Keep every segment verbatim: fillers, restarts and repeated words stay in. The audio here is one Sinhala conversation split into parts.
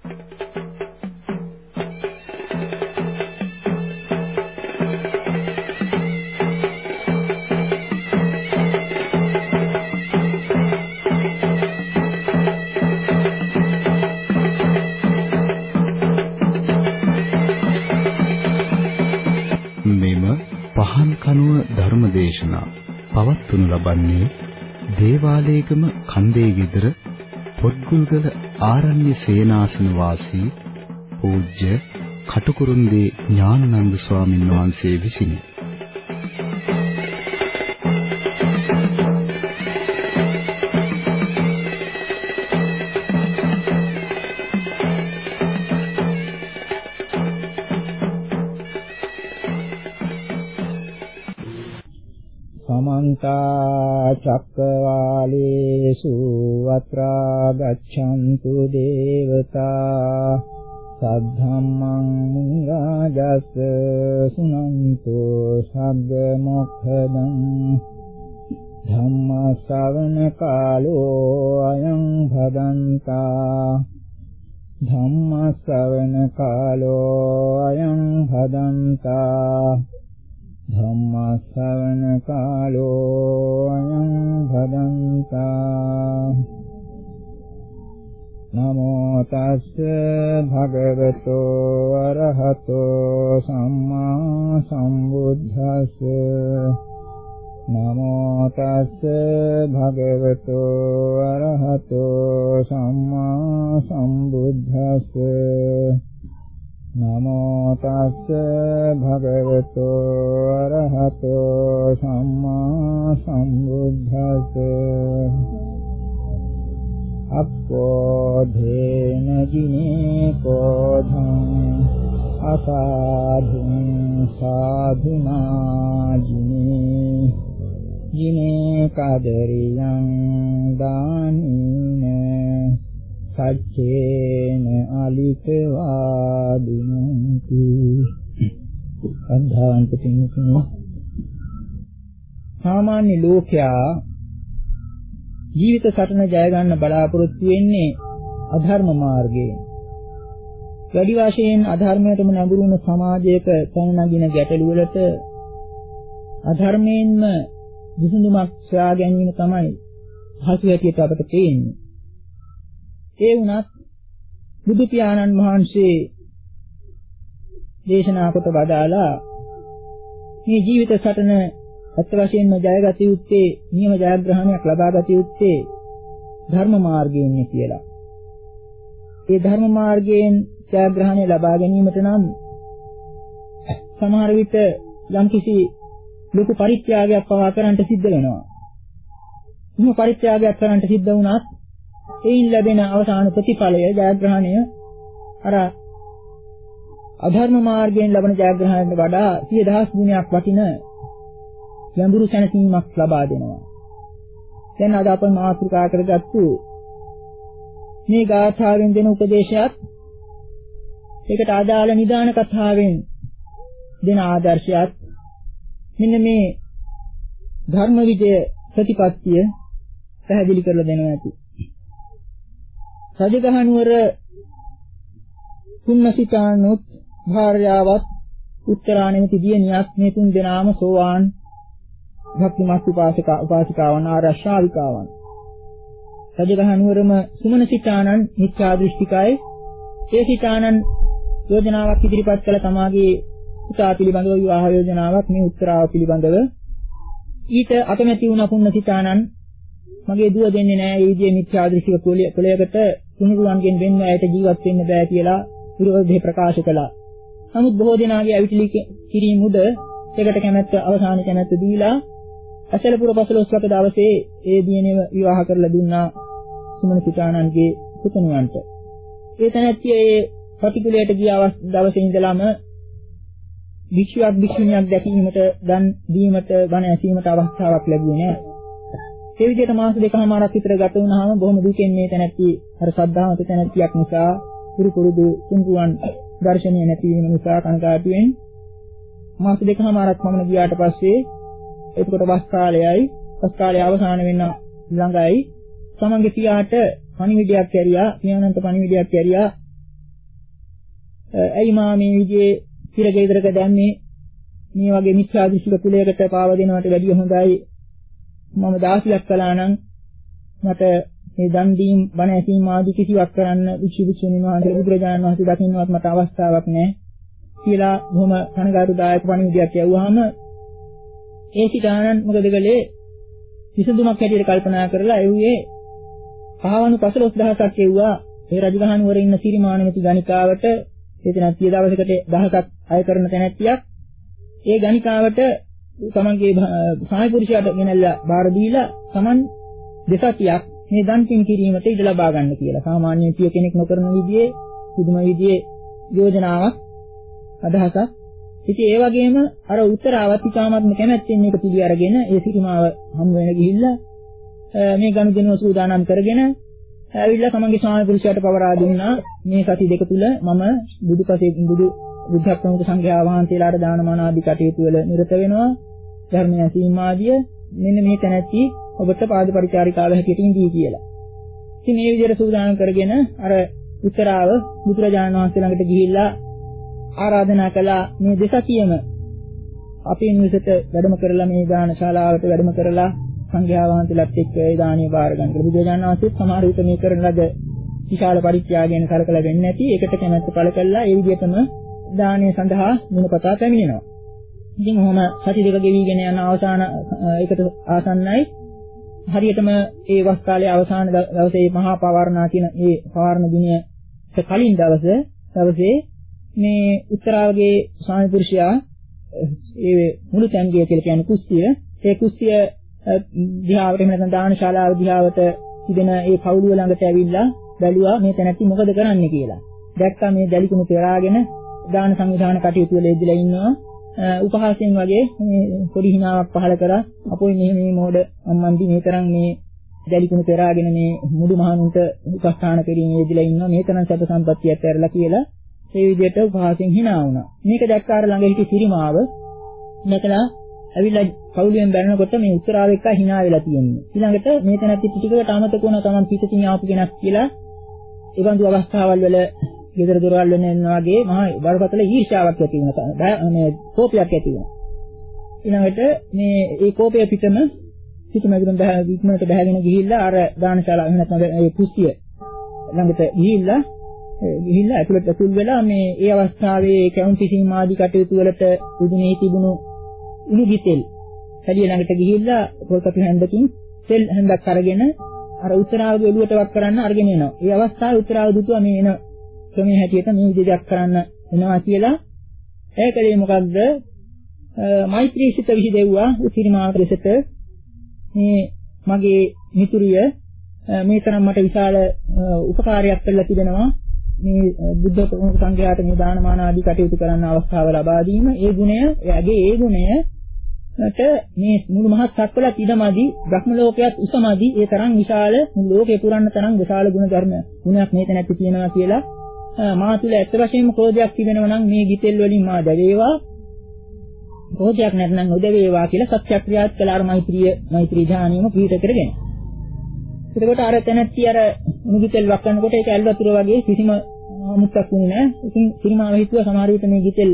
ධර්මදේශනා පවත්වනු ලබන්නේ දේවාලේගම කන්දේ ගෙදර පොත්ගුල්ගල ආරණ්‍ය සේනාසන වාසී පූජ්‍ය කටුකුරුන්දී ඥානানন্দ ස්වාමීන් වහන්සේ විසිනි. චක්කවාලේසු අත්‍රා ගච්ඡන්තු දේවතා සද්ධම්මං රාජස් සුනන්තු සග්ග මොක්ඛදං ධම්ම ශ්‍රවණ කාලෝ අයං භදන්තා ධම්ම ශ්‍රවණ කාලෝ අයං භදන්තා ධම්ම ශ්‍රවණ කාලෝ අයං භදන්තා නමෝ තස්ස භගවතෝ අරහතෝ සම්මා සම්බුද්දස්ස නමෝ තස්ස භගවතෝ අරහතෝ සම්මා සම්බුද්දස්ස නමෝ තස්ස භගවතෝ අරහතෝ සම්මා සම්බුද්දස්ස අප්පෝධේන ජිනේ කෝධං අසාධුං සාධුනා ජිනේ ජිනේ කදරියං දානීන සච්චේන අලිකවාදිනන්ති අන්ධාන්ත පින්තුනි සාමාන්‍ය ලෝකයා ජීවිත සටන ජය ගන්න බලාපොරොත්තු වෙන්නේ අධර්ම මාර්ගයෙන්. වැඩි වශයෙන් අධර්මයටම නැඹුරු වුණ සමාජයක පැන නගින ගැටලු වලට අධර්මයෙන්ම විසඳුමක් සොයා ගැනීම තමයි හසු හැටියට අපට පේන්නේ. ඒ වුණත් බුදු පියාණන් වහන්සේ දේශනා කොට වදාලා මේ ජීවිත සටන අත් වශයෙන්ම ජයගත යුත්තේ නියම ජයග්‍රහණයක් ලබාගත යුත්තේ ධර්ම මාර්ගයෙන් කියලා. ඒ ධර්ම මාර්ගයෙන් ජයග්‍රහණය ලබා ගැනීමට නම් සමහර විට යම්කිසි ලොකු පරිත්‍යාගයක් පවා කරන්නට සිද්ධ වෙනවා. මේ පරිත්‍යාගයක් කරන්නට සිද්ධ වුණත් එයින් ලැබෙන අවසාන ප්‍රතිඵලය ජයග්‍රහණය අර අධර්ම මාර්ගයෙන් ලබන ජයග්‍රහණයට වඩා සිය දහස් ගුණයක් වටින ගැඹුරු සැනසීමක් ලබා දෙනවා. දැන් අද අප මාතෘකා කරගත්තු මේ ගාථාවෙන් දෙන උපදේශයත් ඒකට අදාළ නිදාන කතාවෙන් දෙන ආදර්ශයත් මෙන්න මේ ධර්ම විජය ප්‍රතිපත්තිය පැහැදිලි කරලා දෙනවා ඇති. රජගහනුවර තුන්සිතානොත් භාර්යාවත් උත්තරාණෙමති දියණියක් මේ තුන් දෙනාම සෝවාන් භක්තිමත් උපාසක උපාසිකාවන් ආරක්ෂාවිකාවන්. රජගහනුවරම සුමනසිතානන් මිත්‍යා දෘෂ්ටිකයි. ඒ සිතානන් යෝජනාවක් ඉදිරිපත් කළ තමාගේ පුතා පිළිබඳව විවාහ යෝජනාවක් මේ උත්තරාව පිළිබඳව ඊට අකමැති වුණ පුන්නසිතානන් මගේ දුව දෙන්නේ නැහැ ඒ විදිහේ මිත්‍යා දෘෂ්ටික කුලයකට තුනුරුවන්ගෙන් වෙන්න ඇයට ජීවත් වෙන්න බෑ කියලා විරෝධය ප්‍රකාශ කළා. නමුත් බොහෝ දෙනාගේ අවිචලි කිරීම උද ඒකට කැමැත්ත අවසාන කැමැත්ත දීලා අසලපුර පසළොස්වක දවසේ ඒ දිනෙම විවාහ කරලා දුන්නා සුමනසිතානන්ගේ පුතුණුවන්ට. ඒ තැනැත්තිය ඒ පටිකුලයට ගිය දවසේ ඉඳලම භික්ෂුවක් භික්ෂුණියක් දැකීමට දන් දීමට බණ ඇසීමට අවස්ථාවක් ලැබුණේ නැහැ. ඒ විදිහට මාස දෙකමාරක් විතර ගත වුණාම බොහොම දුකෙන් මේ තැනැත්තිය අර ශ්‍රද්ධාවන්ත තැනැත්තියක් නිසා පුරු පුරුදු තුන්කුවන් දර්ශනීය නැති වීම නිසා කනකාටුවෙන් මාස දෙකමාරක් පමණ ගියාට පස්සේ එතකොට වස් කාලයයි වස් කාලය අවසන් වෙන ළඟයි තමන්ගේ පියාට පණිවිඩයක් ඇරියා පියාණන්ට පණිවිඩයක් ඇරියා ඇයි මා මේ විදිහේ පිරගෙදරක දැම්මේ මේ වගේ මිත්‍යා දෘෂ්ටික කුලයකට පාව දෙනවට වැඩිය හොඳයි මම දාසියක් කළා නම් මට මේ දන් දීම් බණ ඇසීම් ආදී කිසිවක් කරන්න වික්ෂු වික්ෂුණීන් වහන්සේ බුදුරජාණන් වහන්සේ දකින්නවත් මට අවස්ථාවක් නැහැ කියලා බොහොම කනගාටුදායක පණිවිඩයක් යවුවාම ඒ සිතානන් මොකද කළේ විසඳුමක් හැටියට කල්පනා කරලා එව්වේ පහවණු පසළොස් දහසක් එව්වා ඒ රජගහනුවර ඉන්න සිරිමානමති ගණිකාවට එතන සිය දවසකට දහසක් අය කරන තැනැත්තියක් ඒ ගණිකාවට තමන්ගේ සාමි පුරුෂයාට ගෙනල්ලා බාර දීලා තමන් දෙසතියක් මේ දන් පින් කිරීමට ඉඩ ලබා ගන්න කියලා. සාමාන්‍ය පිය කෙනෙක් නොකරන විදිහේ පුදුම විදිහේ යෝජනාවක් අදහසක්. ඉතින් ඒ වගේම අර උත්තරාවත් ඉතාමත්ම කැමැත්තෙන් මේක පිළි අරගෙන ඒ සිරිමාව හම් වෙන ගිහිල්ලා මේ ගනුදෙනුව සූදානම් කරගෙන ඇවිල්ලා තමන්ගේ ස්වාමි පුරුෂයාට පවරා දුන්නා මේ සති දෙක තුල මම බුදුපසේ බුදු බුද්ධත්වමුක සංඝයා වහන්සේලාට දානමාන ආදී කටයුතු වල නිරත වෙනවා ධර්මය සීමාදිය මෙන්න මේ තැනැත්ටි ඔබට පාද පරිචාරිකාව හැටියට ඉඳී කියලා. ඉතින් මේ විදිහට සූදානම් කරගෙන අර උත්තරාව බුදුරජාණන් වහන්සේ ළඟට ගිහිල්ලා ආරාධනා කළා මේ දෙසතියම අපේ නිවසට වැඩම කරලා මේ දාන ශාලාවට වැඩම කරලා සංඝයා වහන්සේලාත් එක්ක ඒ දානිය බාර ගන්න කියලා. බුදුරජාණන් වහන්සේ සමහර විට මේ කරන ලද විශාල පරිත්‍යාගයෙන් සලකලා වෙන්නේ නැති ඒකට කැමැත්ත පළ කළා ඒ විදිහටම දානය සඳහා මුණපතා පැමිණෙනවා. ඉතින් ඔහොම සති දෙක ගෙවිගෙන යන අවසාන එකට ආසන්නයි හරියටම ඒ වස් කාලයේ අවසාන දවසේ මහා පවාරණා කියන ඒ පවාරණ දිනයට කලින් දවසේ දවසේ මේ උත්තරාවගේ ස්වාමි පුරුෂයා ඒ මුළු තැන්ගේ කියලා කියන්නේ කුස්සිය ඒ කුස්සිය දිහාවට එහෙම නැත්නම් දාන ශාලාව දිහාවට තිබෙන ඒ කවුළුව ළඟට ඇවිල්ලා බැලුවා මේ තැනැත්ති මොකද කරන්නේ කියලා. දැක්කා මේ දැලිකුණු පෙරාගෙන දාන සංවිධාන කටයුතු වල යෙදලා ඉන්නවා. උපහාසයෙන් වගේ මේ පොඩි හිනාවක් පහල කරා අපොයි මෙහෙම මේ මොඩ අම්මන්දි මේ තරම් මේ දැලිකුණු පෙරාගෙන මේ මුඩු මහණුන්ට උපස්ථාන කිරීමේ යෙදලා ඉන්නවා මේ තරම් සැප සම්පත්තියක් ඇරලා කියලා ඒ විදිහට උපහාසයෙන් hina වුණා. මේක දැක්කාර ළඟ හිටි සිරිමාව නැකලා ඇවිල්ලා කවුළුවෙන් බැලනකොට මේ උත්තරාව එක්ක hina වෙලා තියෙන්නේ. ඊළඟට මේ තැනත් ටිකකට අමතක වුණා තමන් පිටින් ආපු කෙනෙක් කියලා. ඒ වගේ අවස්ථාවල් වල ගෙදර දොරවල් වෙන වගේ මහා බරපතල ඊර්ෂ්‍යාවක් ඇති වෙනවා. මේ කෝපයක් ඇති වෙනවා. ඊළඟට මේ ඒ කෝපය පිටම පිටම ඉදන් බහ වික්මනට බහගෙන ගිහිල්ලා අර දානශාලාව එහෙම නැත්නම් ඒ කුස්සිය ළඟට ගිහිල්ලා ගිහිල්ලා ඇතුළට ඇතුල් වෙලා මේ ඒ අවස්ථාවේ කැවුන්ටි සීමාදී කටයුතු වලට උදුනේ තිබුණු උණු ගිතෙල් හැලිය ළඟට ගිහිල්ලා පොල්කපි හැන්දකින් තෙල් හැන්දක් අරගෙන අර උත්තරාවගේ ඔළුවට වක් කරන්න අරගෙන එනවා. ඒ අවස්ථාවේ උත්තරාව දුතුවා මේ එන ක්‍රමයේ හැටියට මේ විදිහට කරන්න වෙනවා කියලා ඒකලේ මොකද්ද මෛත්‍රී සිත විහිදෙව්වා උතිරිමාවට ලෙසට මේ මගේ මිතුරිය මේ තරම් මට විශාල උපකාරයක් කළා තිබෙනවා මේ බුද්ධ සංඝයාට මේ දානමාන ආදී කටයුතු කරන්න අවස්ථාව ලබා දීම ඒ ගුණය එයාගේ ඒ ගුණයට මේ මුළු මහත් සක්වල ඉඩමදි බ්‍රහ්ම ලෝකයක් උසමදි ඒ තරම් විශාල මුළු ලෝකේ පුරන්න තරම් විශාල ගුණ ධර්ම ගුණයක් මේක නැති කියනවා කියලා මා තුළ ඇත්ත වශයෙන්ම ක්‍රෝධයක් තිබෙනවා නම් මේ ගිතෙල් වලින් මා දැවේවා ක්‍රෝධයක් නැත්නම් නොදැවේවා කියලා සත්‍යක්‍රියාත් කළ අර මෛත්‍රිය මෛත්‍රී ඥානියම පිළිට කරගෙන. එතකොට අර තැනැත්ති අර මුගිතෙල් වක්කනකොට ඒක ඇල් වතුර වගේ කිසිම මුත්තක් වුණේ නැහැ. ඉතින් සිරිමාව හිතුවා සමහර විට මේ ගිතෙල්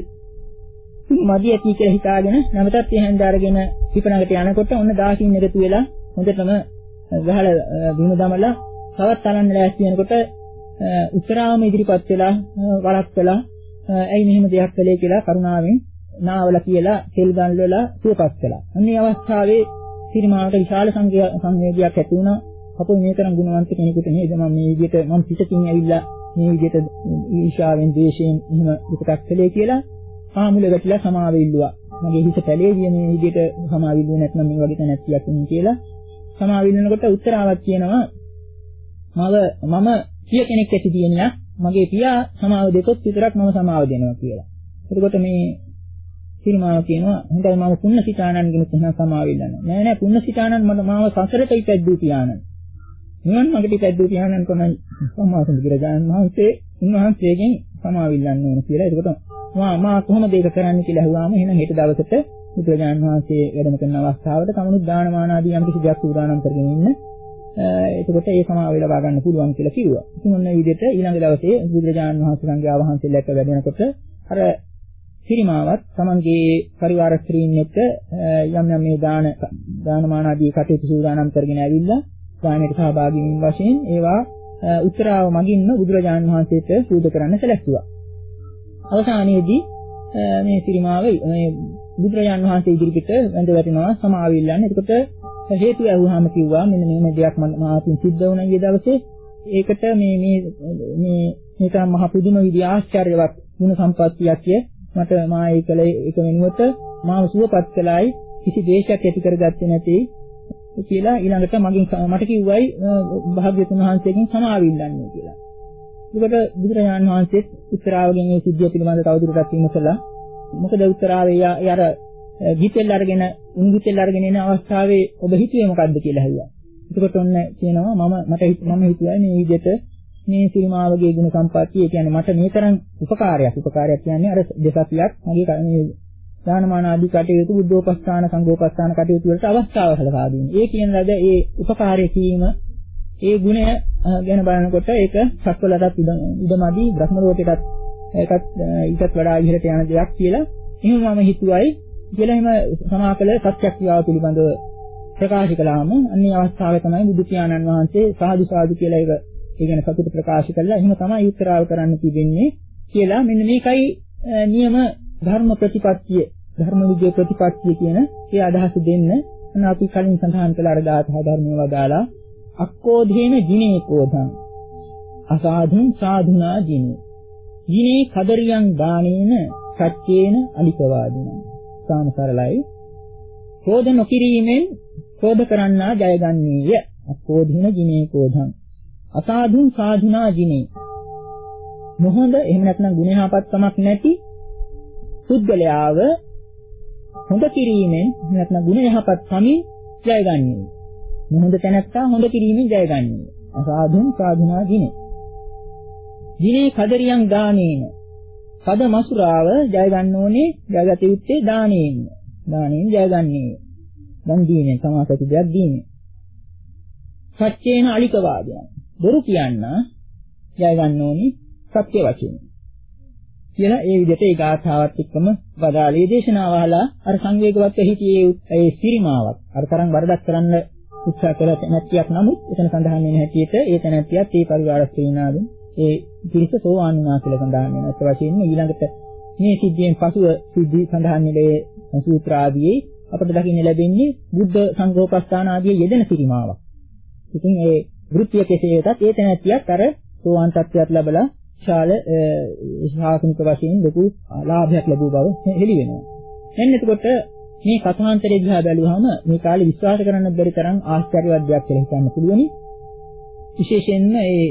මදි ඇති කියලා හිතාගෙන නැවතත් ඒ හැන්ද අරගෙන පිපණකට යනකොට ඔන්න දාසින් එකතු වෙලා හොඳටම ගහලා බිම දමලා තවත් තරන්න ලෑස්ති වෙනකොට උත්තරාවම ඉදිරිපත් වෙලා වරක් කළා ඇයි මෙහෙම දෙයක් කළේ කියලා කරුණාවෙන් නාවලා කියලා තෙල් ගන්වලා සුවපත් කළා. අන්නේ අවස්ථාවේ සිරිමාවට විශාල සංවේගයක් ඇති වුණා. අපෝ මේ තරම් ගුණවන්ත කෙනෙකුට නේද මම මේ විදිහට මම පිටකින් ඇවිල්ලා මේ විදිහට ඊර්ෂාවෙන් ද්වේෂයෙන් එහෙම විකටක් කළේ කියලා ආමුල වැටිලා සමාව ඉල්ලුවා. මගේ හිත පැලේවිය මේ විදිහට සමාව ඉල්ලුවේ නැත්නම් මේ වගේ තැනක් තියෙන්නේ කියලා සමාව ඉල්ලනකොට උත්තරාවක් කියනවා මම මම පිය කෙනෙක් ඇති දියණියක් මගේ පියා සමාව දෙකොත් විතරක් මම සමාව දෙනවා කියලා. එතකොට මේ සිරිමාව කියනවා හොඳයි මම පුන්නසිතානන් ගැන තහන සමාව ඉල්ලනවා. නෑ නෑ පුන්නසිතානන් මම මාව සසරට ඉපැද්දූ පියාණන්. නිවන් මාර්ගට ඉපැද්දූ පියාණන් කොහොමද සම්මා සම්බුදුරජාණන් වහන්සේ උන්වහන්සේගෙන් සමාව ඉල්ලන්න ඕන කියලා. එතකොට මා මා කොහොමද ඒක කරන්නේ කියලා අහුවාම එහෙනම් හෙට දවසට බුදුරජාණන් වහන්සේ වැඩම කරන අවස්ථාවට තමනුත් දානමාන ආදී යම් කිසි දෙයක් සූදානම් කරගෙන ඉන්න. එතකොට ඒ සමාව ලබා ගන්න පුළුවන් කියලා කිව්වා. ඉතින් ඔන්න මේ විදිහට ඊළඟ දවසේ බුදුරජාණන් වහන්සේ සංඝයා වහන්සේලා එක්ක වැඩෙනකොට අර සිරිමාවත් තමන්ගේ පරිවාර ස්ත්‍රීන් එක්ක යම් යම් මේ දාන දානමාන ආදී කටයුතු සූදානම් කරගෙන ඇවිල්ලා දානයට සහභාගී වීම වශයෙන් ඒවා උත්තරාව මගින්ම බුදුරජාණන් වහන්සේට සූද කරන්න සැලැස්සුවා. අවසානයේදී මේ සිරිමාව මේ බුදුරජාණන් වහන්සේ ඉදිරිපිට වැඳ වැටෙනවා සමාව ඉල්ලන්නේ. එතකොට හේතු ඇහුවාම කිව්වා මෙන්න මේ දෙයක් මාතින් සිද්ධ වුණා ඊයේ දවසේ. ඒකට මේ මේ මේ මේක මහ පුදුම විදිහ ආශ්චර්යවත් ගුණ සම්පත්තියක් මට මා ඒකලේ එක වෙනුවට මාව සුවපත් කළායි කිසි දේශයක් ඇති කරගත්තේ නැtei කියලා ඊළඟට මගෙන් මට කිව්වයි භාග්‍යතුන් වහන්සේගෙන් සමාව ඉල්ලන්නේ කියලා. ඒකට බුදුරජාණන් වහන්සේත් උත්තරාවගෙන් මේ සිද්ධිය පිළිබඳව තවදුරටත් විමසලා මොකද උත්තරාවේ අර ගිතෙල් අරගෙන උන්ගිතෙල් අරගෙන එන අවස්ථාවේ ඔබ හිතුවේ මොකද්ද කියලා ඇහුවා. එතකොට ඔන්න කියනවා මම මට මම හිතුවා මේ විදිහට මේ සිරිමාවගේ ගුණ සම්පත්තිය ඒ කියන්නේ මට මේ තරම් උපකාරයක් උපකාරයක් කියන්නේ අර දෙසතියක් මගේ මේ දානමාන ආදී කටයුතු බුද්ධෝපස්ථාන සංඝෝපස්ථාන කටයුතු වලට අවස්ථාව සලසා දෙන්නේ. ඒ කියන ලද ඒ උපකාරය කීම ඒ ගුණය ගැන බලනකොට ඒක සක්වලටත් ඉදමදී බ්‍රහ්ම ලෝකයටත් ඒකත් ඊටත් වඩා ඉහළට යන දෙයක් කියලා එහෙම මම හිතුවයි කියලා එහෙම සමාකල සත්‍යක්‍රියාව පිළිබඳව ප්‍රකාශ කළාම අන්නේ අවස්ථාවේ තමයි බුදු පියාණන් වහන්සේ සාදු සාදු කියලා ඒක ඒ කියන්නේ සතුට ප්‍රකාශ කළා. එහෙම තමයි උත්තරාව කරන්න තිබෙන්නේ කියලා මෙන්න මේකයි නියම ධර්ම ප්‍රතිපත්තිය ධර්ම විද්‍ය ප්‍රතිපත්තිය කියන ඒ අදහස දෙන්න අන්න අපි කලින් සඳහන් කළ අර දාතහ ධර්මයේ වදාලා අක්කෝධේන ජිනේ කෝධං අසාධුං සාධුනා ජිනේ ජිනේ කදරියං දානේන සච්චේන අලිකවාදින සාම සරලයි ක්‍රෝධ නොකිරීමෙන් ක්‍රෝධ කරන්නා ජයගන්නේය අක්කෝධේන ජිනේ කෝධං අසාධුං සාධුනා ජිනේ මොහොඳ එහෙම නැත්නම් ගුණහපත්කමක් නැති පුද්ගලයාව හොඳ කිරීමෙන් නැත්නම් ගුණ යහපත් කමින් ජයගන්නේ. මොහොඳ තැනැත්තා හොඳ කිරීමෙන් ජයගන්නේ. අසාධුන් සාධුනා ජිනේ. ජිනේ කදරියන් දානේන. පද මසුරාව ජය ගන්න ඕනේ ජයගත යුත්තේ දානයෙන්. දානයෙන් ජයගන්නේ. දන් දීමෙන් සමාසති දෙයක් දීමෙන්. සත්‍යේන අලික වාදයන්. බොරු කියන්න ජය ගන්න ඕනේ සත්‍ය වචනේ. කියලා ඒ විදිහට ඒ ගාථාවත් එක්කම වදාළේ දේශනාව අහලා අර සංවේගවත් හිටියේ ඒ සිරිමාවක් අර තරම් වරදක් කරන්න උත්සාහ කළ තැනැත්තියක් නමුත් එතන සඳහන් වෙන හැටියට ඒ තැනැත්තියත් ඒ පරිවාර ස්ත්‍රීනාගෙන් ඒ පිරිස සෝවාන් වුණා කියලා සඳහන් වෙනවා. ඒත් වශයෙන්ම ඊළඟට මේ සිද්ධියෙන් පසුව සිද්ධි සඳහන් වෙලේ සූත්‍ර ආදී අපට දකින්න ලැබෙන්නේ බුද්ධ සංඝෝපස්ථාන ආදී යෙදෙන සිරිමාවක්. ඉතින් ඒ වෘත්තිය කෙසේ වෙතත් ඒ තැනැත්තියත් අර සෝවාන් තත්ත්වයට ලැබලා ශාල ශාසනික වශයෙන් ලොකු ලාභයක් ලැබුව බව හෙළි වෙනවා. එන්න එතකොට මේ කථාන්තරය දිහා බැලුවහම මේ කාලේ විශ්වාස කරන්න බැරි තරම් ආශ්චර්යවත් දෙයක් කියලා හිතන්න පුළුවනි. විශේෂයෙන්ම ඒ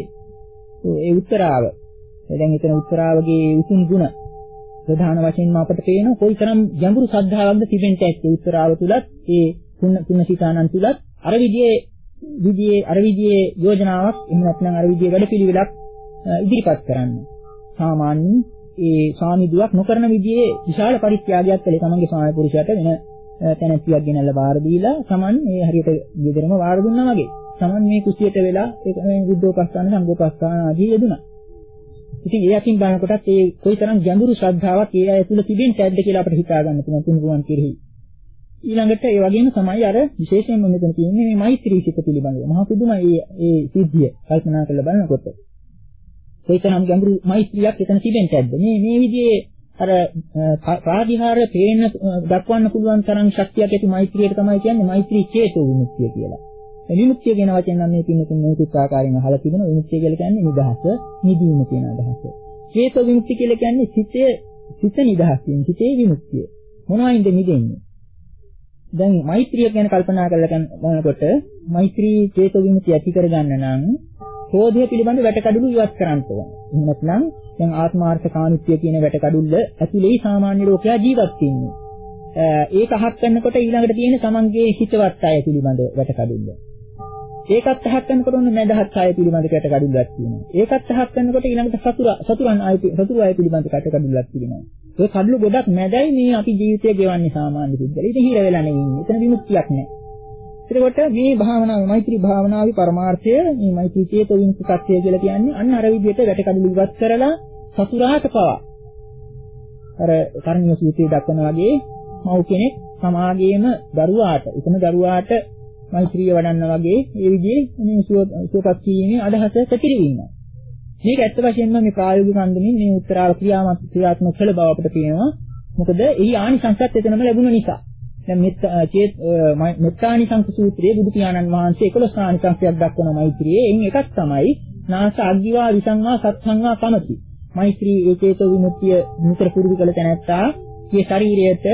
ඒ උත්තරාව. දැන් එතන උත්තරාවගේ උතුම් ගුණ ප්‍රධාන වශයෙන්ම අපට පේන කොයිතරම් ගැඹුරු ශ්‍රද්ධාවක්ද තිබෙන්න ඇත්තේ උත්තරාව තුලත් ඒ පුණ පුණසිතානන් තුලත් අර විදියේ විදියේ අර විදියේ යෝජනාවක් එහෙම නැත්නම් අර විදියේ වැඩපිළිවෙලක් ඉදිරිපත් කරන්න. සාමාන්‍යයෙන් ඒ සාමිදුවක් නොකරන විදිහේ විශාල පරිත්‍යාගයක් කළේ තමන්ගේ ස්වාමි පුරුෂයාට වෙන තැනැත්තියක් ගෙනල්ලා බාර දීලා තමන් මේ හරියට ගෙදරම වාර දුන්නා වගේ. තමන් මේ කුසියට වෙලා ඒ බුද්ධෝපස්ථාන සංඝෝපස්ථාන ආදී යෙදුණා. ඉතින් ඒ අතින් බලනකොටත් ඒ කොයිතරම් ගැඹුරු ශ්‍රද්ධාවක් ඒ අය තුල තිබෙන්න ඇද්ද කියලා අපිට හිතා ගන්න පුළුවන් තුන්රුවන් කෙරෙහි. ඊළඟට ඒ වගේම තමයි අර විශේෂයෙන්ම මෙතන තියෙන්නේ මේ මෛත්‍රී සිත පිළිබඳව. මහා පුදුමයි ඒ ඒ සිද්ධිය කල්පනා කරලා බලනකොට. කොයිතරම් ගැඹුරු මෛත්‍රියක් එතන තිබෙන්න ඇද්ද මේ මේ විදිහේ අර ප්‍රාතිහාර්ය පේන දක්වන්න පුළුවන් තරම් ශක්තියක් ඇති මෛත්‍රියට තමයි කියන්නේ මෛත්‍රී චේතෝ විමුක්තිය කියලා. මේ විමුක්තිය කියන වචෙන් නම් මේ පින්නතුන් මේකුත් ආකාරයෙන් අහලා තිබෙනවා. විමුක්තිය කියලා කියන්නේ නිදහස, නිදීම කියන අදහස. චේතෝ විමුක්තිය කියලා කියන්නේ සිතේ සිත නිදහස් වීම, සිතේ විමුක්තිය. මොනවායින්ද නිදෙන්නේ? දැන් මෛත්‍රිය ගැන කල්පනා කරලා බලනකොට මෛත්‍රී චේතෝ විමුක්තිය ඇති කරගන්න නම් ක්‍රෝධය පිළිබඳ වැටකඩලු ඉවත් කරන්න ඕන. එහෙම නැත්නම් දැන් ආත්මාර්ථකාමීත්වය කියන වැටකඩුල්ල ඇතුලේ සාමාන්‍ය ලෝකයා ජීවත් වෙන්නේ. ඒක අහක් කරනකොට ඊළඟට තියෙන තමන්ගේ හිතවත් අය පිළිබඳ වැටකඩුල්ල. ඒකත් අහක් කරනකොට ඔන්න නැදහත් අය පිළිබඳ වැටකඩුල්ලක් තියෙනවා. ඒකත් අහක් කරනකොට ඊළඟට සතුර සතුරන් අය සතුරු අය පිළිබඳ වැටකඩුල්ලක් තියෙනවා. ඒ කඩලු ගොඩක් නැදයි මේ අපි ජීවිතය ගෙවන්නේ සාමාන්‍ය සිද්ධ. ඒක හිර වෙලා නෙවෙයි. එතන විමුක්තියක් නැහැ. එතකොට මේ භාවනාව මෛත්‍රී භාවනාවේ පරමාර්ථය මේ මෛත්‍රී චේතෝ විමුක්ති සත්‍යය කියලා කියන්නේ අන්න අර විදිහට වැටකඩලු ඉවත් කරලා සතුරාට පවා අර කර්ණීය සූත්‍රයේ දක්වන වගේ මව් කෙනෙක් සමාගයේම දරුවාට උතුම් දරුවාට මෛත්‍රිය වඩන්න වගේ ඒ විදිහේ මේ සුවපත් කිරීමේ අදහස පැතිරෙවීම. මේක ඇත්ත වශයෙන්ම මේ ප්‍රායෝගික අන්දමින් මේ උත්තරාව ක්‍රියාත්මක ක්‍රියාත්මක කළ බව අපිට පේනවා. මොකද එහි ආනිසංසත් එතනම ලැබුණ නිසා. දැන් මෙත්තානිසංස සූත්‍රයේ බුදු පියාණන් වහන්සේ එකොළොස් ආනිසංසයක් දක්වන මෛත්‍රියේ එයින් එකක් තමයි නාස අග්ගිවා විසංවා සත්සංවා කමති. මෛත්‍රී ඒකේතෝ විමුක්තිය නිතර පුරුදු කළ තැනැත්තා මේ ශරීරයට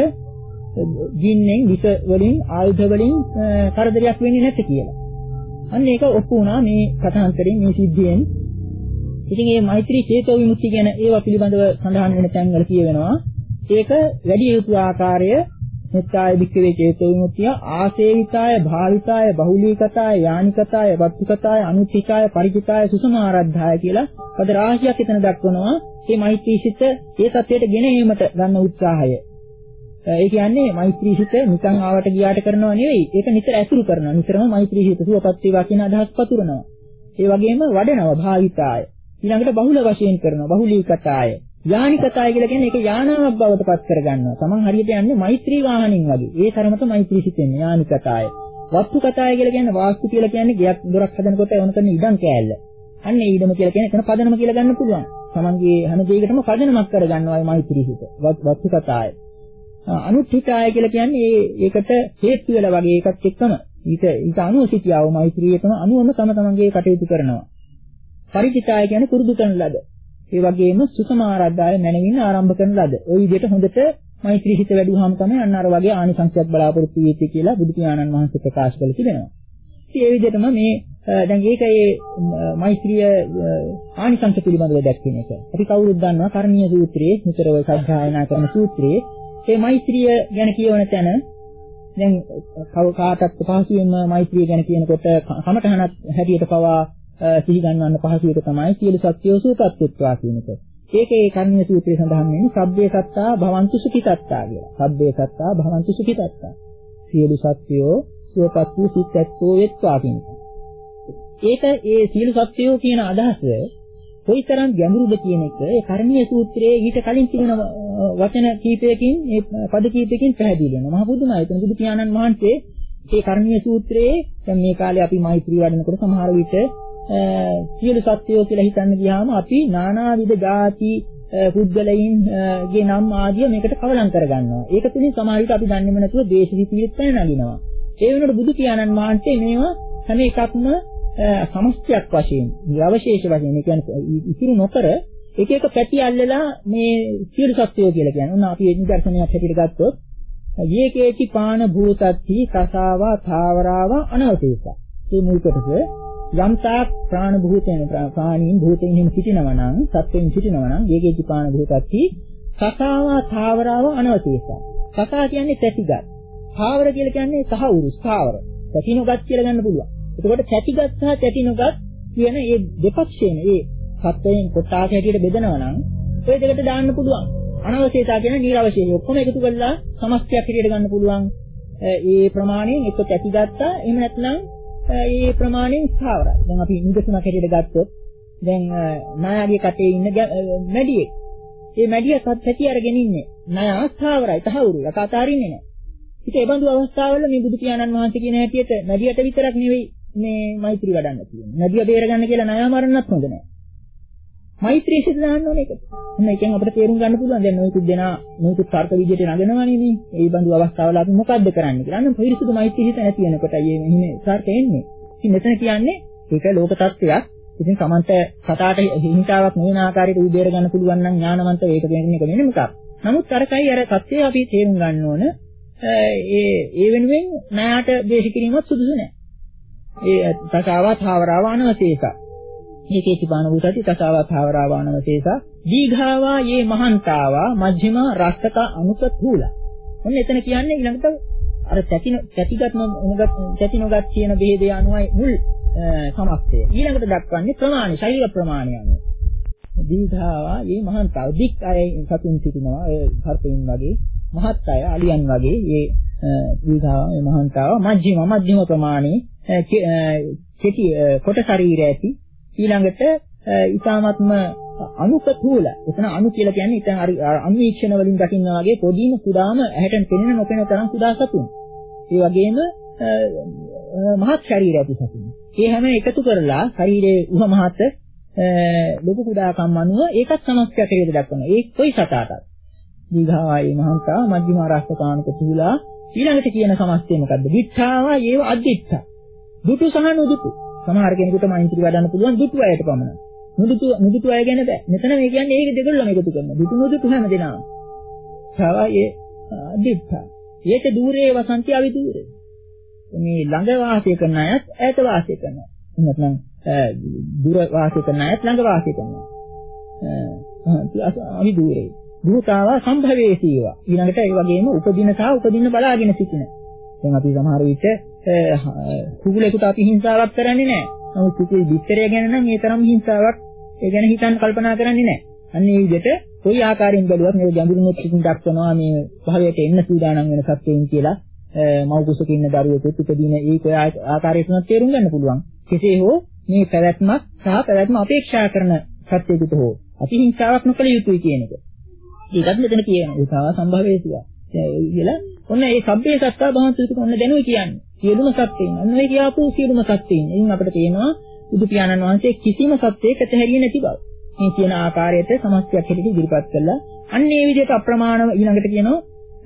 ජීන්නෙන් විස වලින් ආයුධ වලින් කරදරයක් වෙන්නේ නැති කියලා. අන්න ඒක ඔප්පු වුණා මේ කථාන්තරයෙන් මේ සිද්ධියෙන්. ඉතින් මේ මෛත්‍රී චේතෝ විමුක්තිය ගැන ඒවා පිළිබඳව සඳහන් වෙන තැන්වල කියවෙනවා. ඒක වැඩි යුතු ආකාරය මෙත්තාය වික්කවේ චේතෝ විමුක්තිය ආසේවිතාය භාවිතාය බහුලීකතාය යානිකතාය වත්තිකතාය අනුත්ථිතාය පරිචිතාය සුසමාරද්ධාය කියලා පද රාශියක් එතන දක්වනවා. මේ මෛත්‍රී සිත ඒ තත්ත්වයට ගෙන ඒමට ගන්න උත්සාහය. ඒ කියන්නේ මෛත්‍රී සිත නිකන් ආවට ගියාට කරනව නෙවෙයි. ඒක නිතර ඇසුරු කරනවා. නිතරම මෛත්‍රී සිත සුවපත් වේවා කියන අදහස් පතුරනවා. ඒ වගේම වඩනවා භාවිතාය. ඊළඟට බහුල වශයෙන් කරනවා. බහුලීකතාය. යානිකතාය කියලා කියන්නේ ඒක යානාවක් බවට පත් කරගන්නවා. Taman හරියට යන්නේ මෛත්‍රී වාහනින් වගේ. ඒ තරමට මෛත්‍රී සිතෙන් යානිකතාය. වස්තුකතාය කියලා කියන්නේ වාස්තු කියලා කියන්නේ ගයක් දොරක් හදනකොට එවන කරන ඉඩම් කෑල්ල. අන්න ඒ ඉඩම කියලා කියන්නේ එතන පදනම කියලා ගන්න පුළුවන්. Tamanගේ හැම දෙයකටම පදනමක් කරගන්නවා මේ මෛත්‍රී සිත. වස්තුකතාය. අනුත්ථිතාය කියලා කියන්නේ ඒකට හේතු වෙලා වගේ එකක් එක්කම ඊට ඊට අනුව සිටියාව මෛත්‍රියටම අනුවම තම තමන්ගේ කටයුතු කරනවා. පරිචිතාය කියන්නේ පුරුදු කරන ලද. ඒ වගේම සුසමාරද්ධාය මනවින් ආරම්භ කරන ලද. ওই විදිහට හොඳට මෛත්‍රී හිත වැඩුවාම තමයි අන්න අර වගේ ආනිසංසයක් බලාපොරොත්තු වෙන්නේ කියලා බුදු පියාණන් වහන්සේ ප්‍රකාශ කළ තිබෙනවා. ඉතින් ඒ විදිහටම මේ දැන් ඒක ඒ මෛත්‍රිය ආනිසංස පිළිබඳව දැක්වෙන එක. අපි කවුරුත් දන්නවා කර්ණීය සූත්‍රයේ නිතරම සත්‍යයනා කරන සූත්‍රයේ මේ මෛත්‍රිය ගැන කියවන තැන දැන් කාටත් පහසුවෙන්ම මෛත්‍රිය ගැන කියනකොට කමඨහනක් හැටියට පවා සිහි ගන්නවන්න පහසු එක තමයි සියලු සත්‍යෝ සූපත් වෙත්වා කියන එක. ඒකේ කර්ණීය සූත්‍රයේ සඳහන් වෙන්නේ සබ්බේ සත්තා භවන්තු සුඛිතත්තා කියලා. සබ්බේ සත්තා භවන්තු සුඛිතත්තා. සියලු සත්‍යෝ සුවපත් වූ සිතැත්තෝ වෙත්වා කියන එක. ඒක ඒ සියලු සත්‍යෝ කියන අදහස කොයිතරම් ගැඹුරුද කියන එක ඒ කර්ණීය සූත්‍රයේ ඊට කලින් තිබෙන වචන කීපයකින් මේ පද කීපයකින් පැහැදිලි වෙනවා. මහ බුදුමයි එතන බුදු පියාණන් වහන්සේ මේ කර්ණීය සූත්‍රයේ දැන් මේ කාලේ අපි මෛත්‍රී වඩනකොට සමහර විට සියලු සත්‍යෝ කියලා හිතන්න ගියාම අපි නානාවිධ ಜಾති පුද්ගලයින්ගේ නම් ආදිය මේකට කවලම් කරගන්නවා. ඒක තුලින් සමහර විට අපි දන්නේම නැතුව දේශවිතිවිත් පැන නගිනවා. ඒ වෙනකොට බුදු පියාණන් වහන්සේ මේවා හැම එකක්ම සමස්තයක් වශයෙන්, අවශේෂ වශයෙන්, ඒ කියන්නේ ඉතිරි නොකර එක එක පැති අල්ලලා මේ සියලු සත්‍යෝ කියලා කියන්නේ. උනා අපි නිදර්ශනයක් හැටියට ගත්තොත් යේකේති පාන භූතත්ති කසාවා ථාවරාවා අනවශේෂා. මේ මුල් කොටස යම්තා ප්‍රාණ භූතේන ප්‍රාණීන් භූතෙන් හිම සිටිනවා නම් සත්වෙන් සිටිනවා නම් යේකේති පාන භූතත්ති කසාවා ථාවරාවා අනවශේෂා. කසා කියන්නේ තැතිගත්. ථාවර කියලා කියන්නේ සහවුරු ස්ථාවර. තැතිනොගත් කියලා ගන්න පුළුවන්. එතකොට තැතිගත් සහ තැතිනොගත් කියන මේ දෙපක්ෂයෙන් මේ සත්වයෙන් කොටස් හැටියට බෙදනවා නම් ඔය දෙකට දාන්න පුළුවන්. අනවශේෂතා කියන නිර්වශේෂය ඔක්කොම එකතු කරලා සමස්තයක් හැටියට ගන්න පුළුවන්. ඒ ප්‍රමාණයෙන් එක තැතිගත්තා එහෙම නැත්නම් ඒ ප්‍රමාණයෙන් ස්ථාවරයි. දැන් අපි නිදසුනක් හැටියට ගත්තොත් දැන් නායාගේ කටේ ඉන්න මැඩියෙක්. මේ මැඩිය සත්‍යති අරගෙන ඉන්නේ. නායා ස්ථාවරයි, තහවුරුයි. අත අතාරින්නේ නැහැ. ඉතින් ඒ බඳු අවස්ථාවල මේ බුදු පියාණන් වහන්සේ කියන හැටියට මැඩියට විතරක් නෙවෙයි මේ මෛත්‍රී වඩන්න තියෙන්නේ. මැඩිය බේරගන්න කියලා නායා මරන්නත් හොඳ නැහැ. මෛත්‍රී සිත දාන්න ඕනේ ඒක. එන්න එකෙන් අපිට තේරුම් ගන්න පුළුවන් දැන් මේක දෙනා මේක තර්ක විදියට නගනවනේ මේ. ඒ බඳු අවස්ථාවල අපි මොකද්ද කරන්නේ කියලා. අන්න පිරිසුදු මෛත්‍රී හිත නැති වෙනකොට අය මෙහෙම තර්ක එන්නේ. ඉතින් මෙතන කියන්නේ ඒක ලෝක තත්ත්වයක්. ඉතින් Samanta කතාවට හිංසාවක් නොවන ආකාරයකට උදේර ගන්න පුළුවන් නම් ඥානවන්ත ඒක වෙන එක වෙන මොකක්. නමුත් අරකයි අර තත්ත්වය අපි තේරුම් ගන්න ඕන. ඒ ඒ වෙනුවෙන් ණයට දේශ කිරීමත් සුදුසු නැහැ. ඒ තසාවා ථාවරාව අනවශේෂා. මේකේ තිබාන වූතටි තසාවා ථාවරාව අනවශේෂා. දීඝාවා යේ මහන්තාවා මජ්ක්‍ධිමා රාෂ්ටක අනුපතූලා. ඔන්න එතන කියන්නේ ඊළඟට අර තැතින තැතිගත්ම උනගත් තැතිනොගත් කියන ભેදය අනුවයි මුල් සමස්තය. ඊළඟට දක්වන්නේ ප්‍රමාණය, ශරීර ප්‍රමාණය අනුව. දීඝාවා යේ මහන්තාව දික් අය සතුන් සිටිනවා ඒ සර්පයින් වගේ මහත් අය අලියන් වගේ මේ දීඝාව මේ මහන්තාව මධ්‍යම මධ්‍යම ප්‍රමාණයේ කෙටි කොට ශරීරය ඇති ඊළඟට ඊ타මත්ම අනුපතූල එතන අනු කියලා කියන්නේ ඉතින් අනුවීක්ෂණ වලින් දකින්නා වගේ පොඩිම කුඩාම ඇහැටන් පෙනෙන නොපෙනෙන තරම් කුඩා සතුන්. ඒ වගේම මහත් ශරීරය ඇති සතුන්. මේ හැම එකතු කරලා ශරීරයේ උහ මහත් ලොකු කුඩාකම් අනුව ඒකත් සමස්තයක් හැටියට දක්වනවා. ඒ කොයි සතාටද? දීඝාවයි මහන්තා මධ්‍යම ආරක්ෂකාණක තුලා ඊළඟට කියන සමස්තය මොකද්ද? විත්තාවා ඒව අද්දිත්තා. දුටු සහ නුදුටු. සමහර කෙනෙකුට මෛත්‍රී වඩන්න පුළුවන් දුටු අයට පමණයි. නුදුටු නුදුටු අය ගැන බෑ. මෙතන මේ කියන්නේ ඒක දෙකල්ලම එකතු කරනවා. දුටු නුදුටු හැම දෙනාම. සාවා ඒ අද්දිත්තා. ඒක দূරේ වසන්ති අවි দূරේ. මේ ළඟ වාසය කරන අයත් ඈත වාසය කරනවා. නැත්නම් දුර වාසය කරන අයත් ළඟ වාසය කරනවා. අවි দূරේ. භූතාව සම්භවේසීවා. ඊළඟට ඒ වගේම උපදින සහ උපදින්න බලාගෙන සිටින. දැන් අපි සමහර විට කුකුලෙකුට අපි හිංසාවක් කරන්නේ නැහැ. නමුත් කුකුල් බිත්තරය ගැන නම් ඒ තරම් හිංසාවක් ඒ ගැන හිතන්න කල්පනා කරන්නේ නැහැ. අන්න ඒ විදිහට කොයි ආකාරයෙන් බැලුවත් මේ ගැඹුරුනොත් කිසිම දක්වනවා මේ භවයට එන්න සූදානම් වෙන සත්‍යයෙන් කියලා මව් කුසක ඉන්න දරුවෙකුට උපදින ඒ කොයි ආකාරයකට තේරුම් ගන්න පුළුවන්. කෙසේ හෝ මේ පැවැත්මක් සහ පැවැත්ම අපේක්ෂා කරන සත්‍යයකට හෝ අපි හිංසාවක් නොකළ යුතුයි කියන එක. ඒකත් මෙතන කියන ඒකව සම්භවේසුවා කියලා. ඔන්න ඒ සබ්බේ සත්තා භවන්තුක ඔන්න දැනුයි කියන්නේ. සියලුම සත්‍යයන්. ඔන්න ඒ කියපු සියලුම සත්‍යයන්. එයින් අපිට තේනවා බුදු පියාණන් වහන්සේ කිසිම සත්‍යයක තැහැරියේ නැති බව. මේ කියන ආකාරයට සමස්තයක් හැටියට ඉදිරිපත් කළා. අන්න ඒ විදිහට අප්‍රමාණව ඊළඟට කියනවා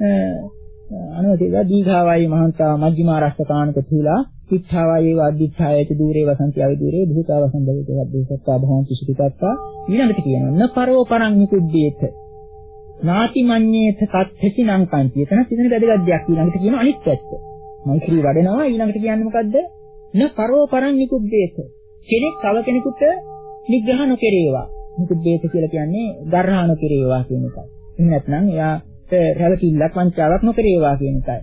අනුවදේවා දීඝාවයි මහන්තා මජ්ක්‍ධිම ආරක්ෂකාණක තුලා පිට්ඨාවයි වාද්දිත්ථායච දූරේ වසන්ති අවි දූරේ භූතාව සම්බවිතේ වද්දේ සත්තා භවන්තු සුඛිතත්තා ඊළඟට කියනවා න පරෝ පරං නිකුද්දේත නාති මඤ්ඤේත කත්ථසි නංකන්ති. එතන සිදෙන වැදගත් දෙයක් ඊළඟට කියන අනිත් පැත්ත. මෛත්‍රී වඩනවා ඊළඟට කියන්නේ මොකද්ද? න පරෝ පරං නිකුද්දේත. කෙනෙක් තව කෙනෙකුට නිග්‍රහ නොකරේවා. නිකුද්දේත කියලා කියන්නේ ගර්හා නොකරේවා කියන එකයි. එහෙම නැත්නම් එයාට රැවටිල්ලක් වංචාවක් නොකරේවා කියන එකයි.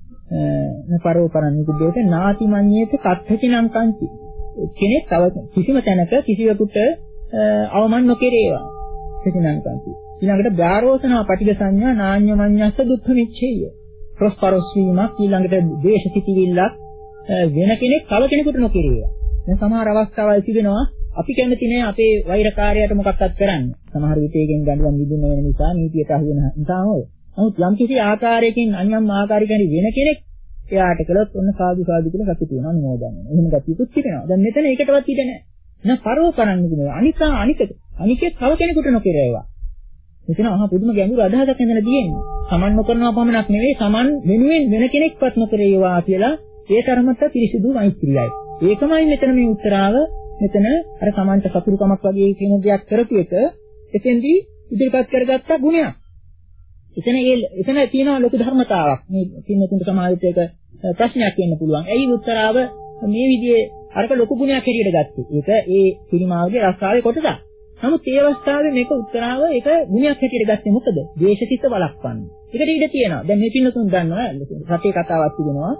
න පරෝ පරං නිකුද්දේත නාති මඤ්ඤේත කත්ථසි නංකන්ති. කෙනෙක් තව කිසිම තැනක කිසිවෙකුට අවමන් නොකරේවා. කත්ථසි ඊළඟට ධාරෝසනා පටිඝ සංඥා නාඤ්ඤ මඤ්ඤස්ස දුක්ඛ මිච්ඡේය. ප්‍රස්පරස් වීමක් ඊළඟට ද්වේෂ සිතිවිල්ලක් වෙන කෙනෙක් තව කෙනෙකුට නොකිරීම. දැන් සමහර අවස්ථාවල් තිබෙනවා අපි කැමති නෑ අපේ වෛරකාරයාට මොකක්වත් කරන්න. සමහර විට ඒකෙන් ගඬුවම් විදින්න වෙන නිසා නීතියට අහු වෙන නිසා හොය. නමුත් යම් කිසි ආකාරයකින් අන්‍යම් ආකාරයකින් වෙන කෙනෙක් එයාට කළොත් ඔන්න සාදු සාදු කියලා කටු තියෙනවා නිමෝදන්. එහෙම ගැතියුත් තිබෙනවා. දැන් මෙතන ඒකටවත් ඉඩ නෑ. න පරෝ කරන්නේ නෙවෙයි. අනිසා අනිකට. අනිකේ තව කෙනෙකුට නොකිරේවා. මෙතන අහ පුදුම ගැඹුරු අදහසක් හඳන තියෙන්නේ. සමන් නොකරනවා පමණක් නෙවෙයි සමන් වෙනුවෙන් වෙන කෙනෙක්වත් නොකරේවා කියලා ඒ තරමට පිරිසිදු මෛත්‍රියයි. ඒකමයි මෙතන මේ උත්තරාව මෙතන අර සමන්ට සතුරුකමක් වගේ කියන දෙයක් කරපු එක එතෙන්දී ඉදිරිපත් කරගත්ත ගුණයක්. එතන ඒ එතන තියෙන ලොකු ධර්මතාවක්. මේ කින්නතුන්ට සමාජයට ඒක ප්‍රශ්නයක් වෙන්න පුළුවන්. ඇයි උත්තරාව මේ විදිහේ අරක ලොකු ගුණයක් හැටියට ගත්තේ? ඒක ඒ පිරිමාවගේ රස්සාවේ කොටසක්. නමුත් ඒ අවස්ථාවේ මේක උත්තරාව ඒක ගුණයක් හැටියට ගත්තේ මොකද? ද්වේෂසිත වළක්වන්න. ඒකට ඉඩ තියෙනවා. දැන් මේ පින්නතුන් දන්නවා රටේ කතාවක් තිබෙනවා.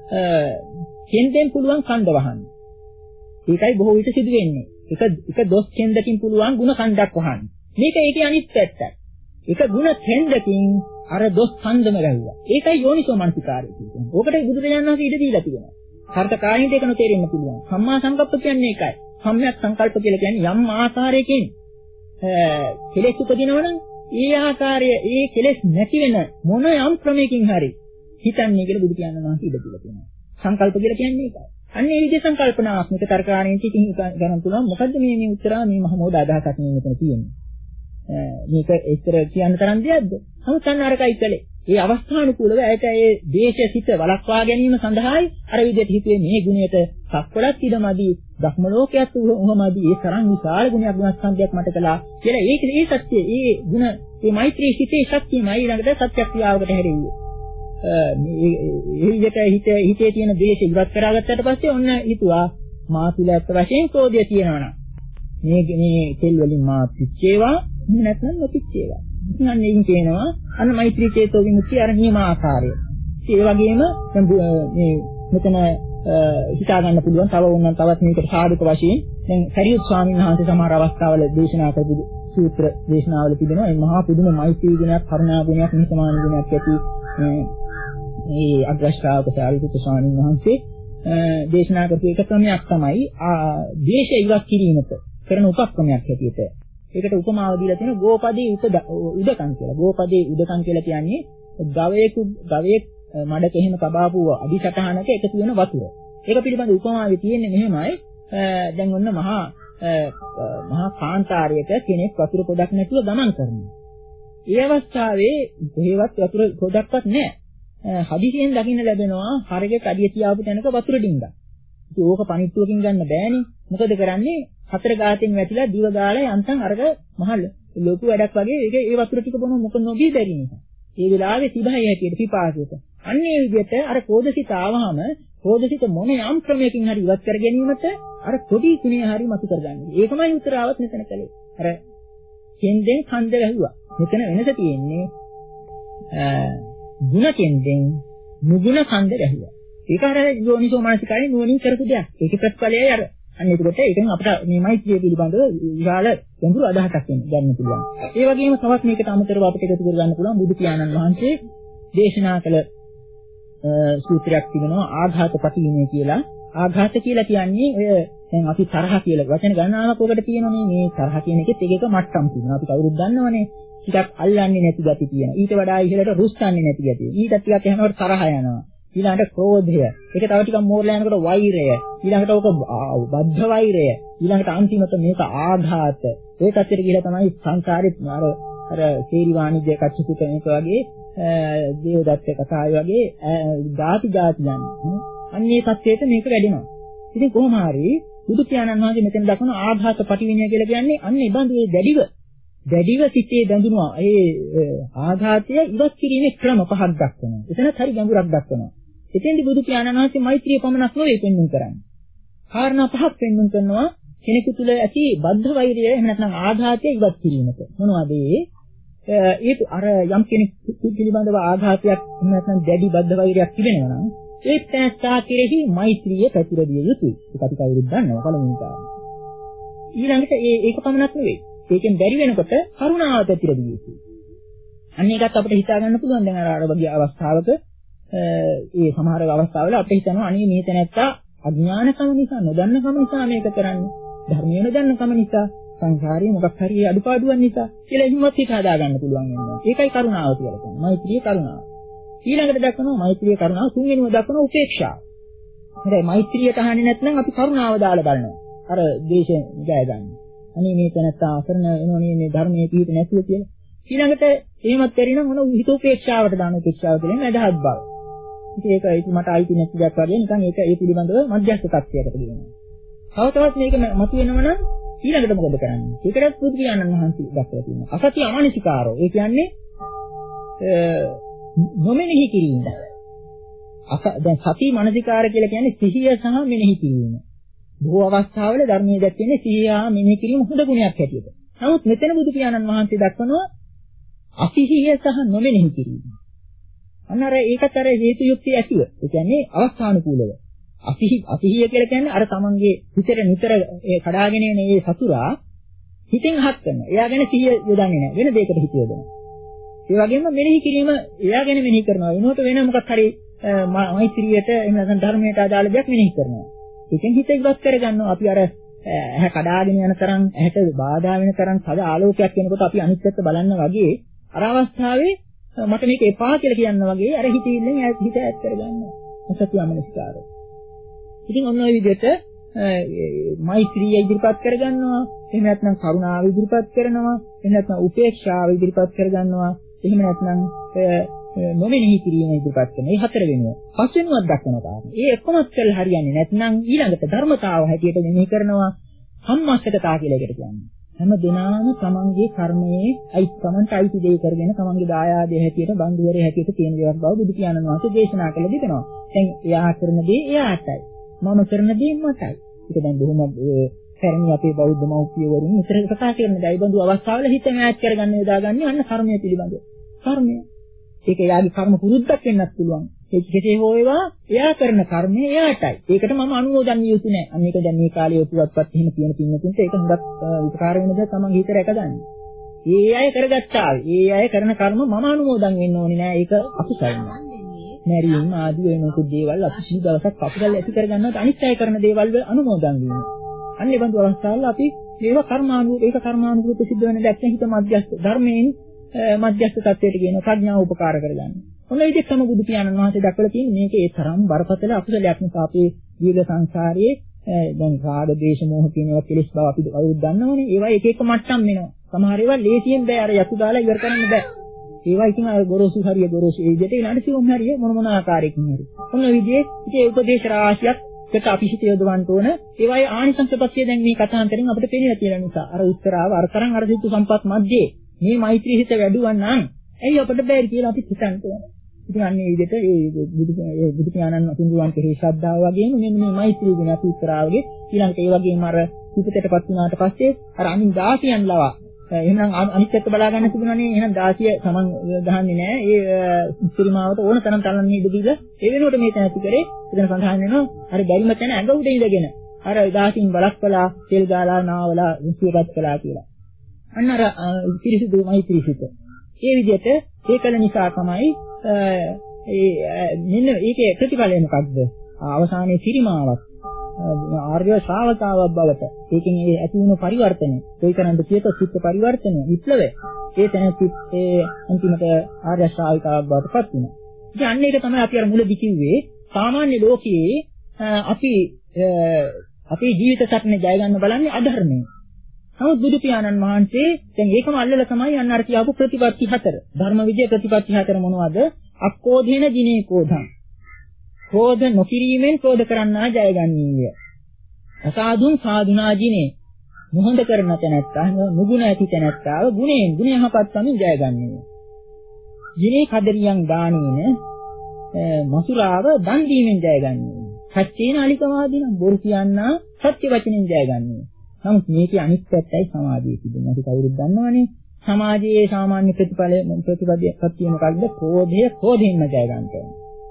කෙන්දෙන් පුළුවන් කණ්ඩ වහන්න. ඒකයි බොහෝ විට සිදු වෙන්නේ. එක එක දොස් කෙන්දකින් පුළුවන් ಗುಣ කණ්ඩක් වහන්න. මේක ඒකේ අනිත් පැත්ත. එක ಗುಣ කෙන්දකින් අර දොස් කණ්ඩම ගැහුවා. ඒකයි යෝනිසෝ මනසිකාරය කියන්නේ. ඕකට බුදුරජාණන් වහන්සේ ඉඩ දීලා තියෙනවා. හර්ථ කායින්ට ඒක නොතේරෙන්න පුළුවන්. සම්මා සංකප්ප කියන්නේ ඒකයි. සම්‍යක් සංකල්ප කියලා කියන්නේ යම් ආකාරයකින් කෙලෙස් උපදිනවනම් ඒ ආකාරය ඒ කෙලෙස් නැති වෙන මොන යම් ක්‍රමයකින් හරි හිතන්නේ කියලා බුදු කියනවා නම් ඉඩ දීලා තියෙනවා. සංකල්ප කියලා කියන්නේ ඒකයි. අන්න ඒ විදිහේ සංකල්පනාවක් මේක තර්කාණයෙන් සිටින් ගණන් තුනම මොකද්ද මේ මේ උත්තරා මේ මහමෝඩ අදහසක් මේ මෙතන තියෙන්නේ. මේක එච්චර කියන්න තරම් දෙයක්ද? නමුත් අන්න අරකයි කළේ. ඒ අවස්ථානුකූලව ඇයට ඒ දේශසිත වළක්වා ගැනීම සඳහායි අර විදිහට හිතුවේ මේ ගුණයට සක්වලක් ඉදමදි ධර්ම ලෝකයක් උහමදි ඒ තරම් විශාල ගුණයක් ගුණස්කන්ධයක් මට කළා කියලා ඒක ඒ සත්‍යය ඒ ගුණ මේ මෛත්‍රී සිතේ ශක්තියමයි ළඟට සත්‍ය ක්‍රියාවකට හැරෙන්නේ. මේ විදිහට හිත හිතේ තියෙන දේශය ඉවත් කරගත්තට පස්සේ ඔන්න හිතුවා මා තුල ඇත්ත වශයෙන් ක්‍රෝධය තියෙනවා මේ මේ තෙල් වලින් මා පිච්චේවා නැත්නම් නොපිච්චේවා. ඉතින් අන්න එයින් කියනවා අන්න මෛත්‍රී චේතෝ විමුක්ති අර නියම ආකාරය. ඒ වගේම මේ මෙතන හිතා ගන්න පුළුවන් තව ඕනනම් තවත් මේකට සාධක වශයෙන් දැන් සරියුත් ස්වාමීන් වහන්සේ සමහර අවස්ථාවල දේශනා කරපු සූත්‍ර දේශනාවල තිබෙනවා මේ මහා පුදුම මෛත්‍රී ගුණයක් කරුණා ගුණයක් නිසමාන ගුණයක් ඇති මේ අග්‍රශ්‍රාවක සාරිපුත්‍ර ස්වාමීන් වහන්සේ දේශනා කරපු එක ක්‍රමයක් තමයි ද්වේෂය ඉවත් කිරීමට කරන උපක්‍රමයක් හැටියට. ඒකට උපමාව දීලා තියෙනවා ගෝපදේ උදකම් කියලා. ගෝපදේ උදකම් කියලා කියන්නේ ගවයෙකු ගවයෙක් මඩක එහෙම කබාපු අදිසටහනක එකතු වෙන වතුර. ඒක පිළිබඳ උපමාවේ තියෙන්නේ මෙහෙමයි. දැන් ඔන්න මහා මහා කාන්තාරයක කෙනෙක් වතුර පොඩක් නැතුව ගමන් කරනවා. ඒ අවස්ථාවේ කොහෙවත් වතුර පොඩක්වත් නැහැ. හදිසියෙන් දකින්න ලැබෙනවා හරගේ කඩිය තියාපු තැනක වතුර ඩිංගක්. ඉතින් ඕක පණිත්තුවකින් ගන්න බෑනේ. මොකද කරන්නේ? හතර ගාතෙන් වැටිලා දිව ගාලා යන්තම් අරග මහල් ලොකු වැඩක් වගේ ඒක ඒ වතුර ටික බොන මොකද නොබී බැරි නිසා. ඒ වෙලාවේ තිබහයි හැටියට පිපාසයට. අන්න ඒ විදිහට අර කෝදසිත ආවහම කෝදසිත මොන යම් ක්‍රමයකින් හරි ඉවත් කර ගැනීමට අර පොඩි කුණේ හරි මතු කරගන්නේ. ඒකමයි උත්තරාවත් මෙතන කළේ. අර කෙන්දෙන් කන්ද වැහුවා. මෙතන වෙනස තියෙන්නේ ಗುಣ කෙන්දෙන් නුගුණ කන්ද වැහුවා. ඒක අර යෝනිසෝ මානසිකාරී නුවණින් කරපු දෙයක්. ඒකේ ප්‍රතිඵලයයි අර අන්න ඒකට ඒකෙන් අපිට මේ මෛත්‍රිය පිළිබඳව විශාල ගැඹුරු අදහසක් ගන්න පුළුවන්. ඒ වගේම තවත් මේකට අමතරව අපිට එකතු කර ගන්න පුළුවන් බුදු පියාණන් වහන්සේ දේශනා කළ සූත්‍රයක් තිබෙනවා ආඝාත පටිවිණය කියලා. ආඝාත කියලා කියන්නේ ඔය දැන් අපි තරහ කියලා වචන ගණනාවක් ඔකට තියෙනනේ. මේ තරහ කියන එකෙත් එක එක මට්ටම් තියෙනවා. අපි කවුරුත් දන්නවනේ. ටිකක් අල්ලන්නේ නැති ගති තියෙනවා. ඊට වඩා ඉහළට රුස්සන්නේ නැති ගති. ඊට ටිකක් යනකොට තරහ යනවා. ඊළඟට ක්‍රෝධය. ඒක තව ටිකක් මෝරලා යනකොට වෛරය. ඊළඟට ඕක බද්ධ වෛරය. ඊළඟට අන්තිමට මේක ආඝාත. ඒ කච්චර කියලා තමයි සංසාරේ අර අර සේරි වාණිජ්‍ය කච්චුකුට මේක වගේ දේවදත්ත කතාවේ වගේ ධාති ධාති යන්නේ. අන්නේ තත්ත්වයට මේක වැඩිනවා. ඉතින් කොහොම හරි බුදු පියාණන් වහන්සේ මෙතන දක්වන ආඝාත පටිවිණය කියලා කියන්නේ අන්න ඒ බඳු ඒ දැඩිව දැඩිව සිටේ බැඳුනවා. ඒ ආඝාතය ඉවත් කිරීමේ ක්‍රම පහක් දක්වනවා. එතනත් හරි ගැඹුරක් දක්වනවා. එතෙන්දී බුදු පියාණන් වහන්සේ මෛත්‍රිය පමණක් නෙවෙයි පෙන්වන්න කරන්නේ. කාරණා පහක් පෙන්වන්න කරනවා කෙනෙකු තුළ ඇති බද්ධ වෛරය එහෙම නැත්නම් ආඝාතය ඉවත් කිරීමට. මොනවද ඒ? ඒක අර යම් කෙනෙක් පිළිබඳව ආඝාතයක් එහෙම නැත්නම් දැඩි බද්ධ වෛරයක් තිබෙනවා නම් ඒ තැනත්තා කෙරෙහි මෛත්‍රිය පැතිරවිය යුතුයි. ඒක අපි කවුරුත් දන්නවා පළවෙනි කාරණා. ඊළඟට ඒ ඒක පමණක් නෙවෙයි. ඒකෙන් බැරි වෙනකොට කරුණාව පැතිරවිය යුතුයි. අන්න ඒකත් අපිට හිතා ගන්න පුළුවන්. දැන් අර අර වගේ අවස්ථාවක ඒ සමහර අවස්ථාවල අපිට හිතනවා අනේ මේ තැනත්තා අඥානකම නිසා නොදන්නකම නිසා මේක කරන්නේ. ධර්මයේ නොදන්නකම නිසා සංසාරයේ මොකක් හරි අඩුපාඩුවක් නිසා කියලා එහෙමත් හිත හදා ගන්න පුළුවන් වෙනවා. ඒකයි කරුණාව කියලා කියන්නේ. මෛත්‍රිය කරුණාව. ඊළඟට දක්වනවා මෛත්‍රිය කරුණාව තුන්වෙනිව දක්වනවා උපේක්ෂාව. හරි මෛත්‍රියට අහන්නේ නැත්නම් අපි කරුණාව දාලා බලනවා. අර ද්වේෂය ජය ගන්න. අනේ මේ තැනත්තා අසරණ වෙනවනේ මේ ධර්මයේ පිහිට නැතුව කියලා. ඊළඟට එහෙමත් බැරි නම් මොන හිත උපේක්ෂාවට දාන උපේක්ෂාව කියන්නේ නැදහත් බව. ඉතින් ඒක ඒක මට අයිති නැති දෙයක් වගේ නිකන් ඒක ඒ පිළිබඳව මධ්‍යස්ථ තත්ත්වයකට ගෙනියනවා. තව තවත් මේක මතුවෙනව නම් ඊළඟට මොකද කරන්නේ? ඒකටත් බුදු පියාණන් වහන්සේ දක්වලා තියෙනවා. අසති අමනසිකාරෝ. ඒ කියන්නේ නොමෙනෙහි කිරීම. අස දැන් සති මනසිකාර කියලා කියන්නේ සිහිය සහ මෙනෙහි කිරීම. බොහෝ අවස්ථාවල ධර්මයේ දැක්වෙන්නේ සිහිය හා මෙනෙහි කිරීම හොඳ ගුණයක් හැටියට. නමුත් මෙතන බුදු පියාණන් වහන්සේ දක්වනවා අසිහිය සහ නොමෙනෙහි කිරීම. අන්න අර ඒකට අර හේතු යුක්තිය ඇතිව. ඒ කියන්නේ අවස්ථානුකූලව. අසිහි අසිහිය කියලා කියන්නේ අර තමන්ගේ හිතට නිතර ඒ කඩාගෙන එන මේ සතුරා හිතෙන් අහක් කරනවා. එයා ගැන සිහිය යොදන්නේ නැහැ. වෙන දෙයකට හිත යොදනවා. ඒ වගේම මෙනෙහි කිරීම එයා ගැන මෙනෙහි කරනවා. වෙනකොට වෙන මොකක් හරි මෛත්‍රියට එහෙම නැත්නම් ධර්මයට අදාළ දෙයක් මෙනෙහි කරනවා. ඒකෙන් හිත ඉවත් කරගන්නවා. අපි අර ඇහැ කඩාගෙන යන තරම් ඇහැට බාධා වෙන තරම් සද ආලෝකයක් එනකොට අපි අනිත් පැත්ත බලන්න වගේ අර අවස්ථාවේ මට මේක එපා කියලා කියන්න වගේ අර හිතෙල්ලෙන් හිත ඈත් කරගන්නවා. අසත්‍යමනස්කාරය. ඉතින් ඔන්න ඔය විදිහට මෛත්‍රිය ඉදිරිපත් කරගන්නවා. එහෙම නැත්නම් කරුණාව ඉදිරිපත් කරනවා. එහෙම නැත්නම් උපේක්ෂාව ඉදිරිපත් කරගන්නවා. එහෙම නැත්නම් නොමෙනෙහි කිරීම ඉදිරිපත් කරනවා. මේ හතර වෙනවා. පස් වෙනුවක් දක්වනවා තාම. ඒ ඔක්කොමත් කරලා හරියන්නේ නැත්නම් ඊළඟට ධර්මතාව හැටියට මෙනෙහි කරනවා. සම්මාසකතා කියලා එකට කියන්නේ. හැම දිනම තමන්ගේ කර්මයේ අයිත් තමන්ට අයිති දේ කරගෙන තමන්ගේ දායාදයේ හැටියට බන්දුවරේ හැටියට තියෙන දේවල් බව බුදු පියාණන් වහන්සේ දේශනා කළ දෙනවා. දැන් එයා කරන දේ එයාටයි. මම කරන දේ මටයි. ඒක දැන් බොහොම පැරණි අපේ බෞද්ධ මෞපියවරුන් විතර කතා කරන දේ බඳු අවස්ථාවල හිත මෑච් කරගන්න යොදාගන්නේ අන්න කර්මය පිළිබඳව. කර්මය. ඒක එයාගේ කර්ම පුරුද්දක් වෙන්නත් පුළුවන්. ඒ කෙසේ හෝ ඒවා එයා කරන කර්මය එයාටයි. ඒකට මම අනුමෝදන් විය යුතු නැහැ. අන්න ඒක දැන් මේ කාලේ ඔපුවත්පත් එහෙම කියන පින්නතුන්ට ඒක හුඟක් විකාර වෙන දේ තමයි හිත රැකගන්නේ. ඒ අය කරගත්තා. ඒ අය කරන කර්ම මම අනුමෝදන් වෙන්න ඕනේ නෑ. ඒක අකුසල් නෑ. මැරීම ආදී වෙන කුඩ දේවල් අපි කී දවසක් කපුටල් ඇති කරගන්නවට අනිත් අය කරන දේවල් වල අනුමෝදන් වීම. අන්න ඒ බඳු අවස්ථාවල අපි මේව කර්මානුරූප ඒක කර්මානුරූප සිද්ධ වෙන දැක්කම හිත මධ්‍යස්ථ ධර්මයෙන් මධ්‍යස්ථ තත්වයට කියන ප්‍රඥාව උපකාර කරගන්න. ඔන්න ඒ දෙකම බුදු පියාණන් වහන්සේ දක්වලා තියෙන මේක ඒ තරම් බරපතල අකුසලයක් නිසා අපේ ජීවිත සංසාරයේ දැන් රාග දේශ මොහ කියන ඒවා කෙලෙස් බව අපි කවුරුත් දන්නවනේ. ඒවා එක එක මට්ටම් වෙනවා. සමහර ඒවා ලේසියෙන් බෑ අර යතු දාලා ඉවර කරන්න බෑ. ඒවා ඉතින් අර ගොරෝසු හරිය ගොරෝසු ඒ විදිහට ඊළඟට සිවුම් හරිය මොන මොන ආකාරයකින් හරි. ඔන්න ඔය විදිහේ ඉතින් උපදේශ රාශියක් කට අපි හිත යොදවන්න ඕන. ඒවායේ ආනිසංසපත්‍ය දැන් මේ කථාන්තරෙන් අපිට පේනවා කියලා නිසා අර උත්තරාව අර තරම් අර සිතු සම්පත් මැද්දේ මේ මෛත්‍රී හිත වැඩුවන් නම් ඇයි අපිට බැරි කියලා අපි හිතන්න ඕන. ඉතින් අන්න ඒ විදිහට ඒ බුදු ඒ බුදු පියාණන් වහන්සේන් කෙරෙහි ශ්‍රද්ධාව වගේම මෙන්න මේ මෛත්‍රී ගුණ අපි උත්තරාවගේ ඊළඟට ඒ වගේම අර පිටතටපත් වුණාට පස්සේ අර අනින් දාසියන් ලවා එහෙනම් අනිත් පැත්ත බලා ගන්න තිබුණානේ එහෙනම් දාසිය සමන් ගහන්නේ නැහැ ඒ ඉස්තිරිමාවට ඕන තරම් තලන්න ඉඩ දීලා ඒ වෙනුවට මේ තැනති කරේ එතන සඳහන් වෙනවා අර බැරිම තැන ඇඟ උඩ ඉඳගෙන අර දාසින් බලක්කලා තෙල් ගාලා නාවලා විශ්වපත් කළා කියලා අන්න අර පිරිසිදු මෛත්‍රී සිත ඒ විදිහට ඒ කල නිසා තමයි ඒ මෙන්න ඒකේ ප්‍රතිඵලය මොකක්ද අවසානයේ සිරිමාවක් ආර්ය ශ්‍රාවකාවක් බවට ඒකෙන් ඒ ඇති වුණු පරිවර්තනය ඒකනන්ද චේත චිත්ත පරිවර්තනය විප්ලවය ඒ තැනත් ඒ අන්තිමට ආර්ය ශ්‍රාවිකාවක් බවට පත් වෙනවා. ඉතින් අන්න ඒක තමයි අපි අර මුලදී කිව්වේ සාමාන්‍ය ලෝකයේ අපි අපේ ජීවිත සටනේ ජය ගන්න බලන්නේ අධර්මයෙන්. නමුත් බුදු පියාණන් වහන්සේ දැන් ඒකම අල්ලලා තමයි අන්න අර කියපු ප්‍රතිපත්ති හතර. ධර්ම විජය ප්‍රතිපත්ති හතර මොනවද? අක්කෝධේන ජිනේ කෝධං. ක්‍රෝධ නොකිරීමෙන් ක්‍රෝධ කරන්නා ජයගන්නීය. අසාදුන් සාදුනා ජිනේ. මොහොඳ කරන තැනැත්තා නුගුණ ඇති තැනැත්තාව ගුණයෙන් ගුණ යහපත් සමින් ජයගන්නීය. ජිනේ කදරියන් දානේන මසුරාව දන් දීමෙන් ජයගන්නීය. සත්‍යේන අලිකවාදීන බොරු කියන්නා සත්‍ය වචනෙන් ජයගන්නීය. නමුත් මේකේ අනිත් පැත්තයි සමාධිය තිබෙනවා. අපි කවුරුත් දන්නවනේ. සමාජයේ සාමාන්‍ය ප්‍රතිඵල ප්‍රතිපදිය මොකක්ද? ක්‍රෝධය ක්‍රෝධයෙන්ම ජය ගන්නවා.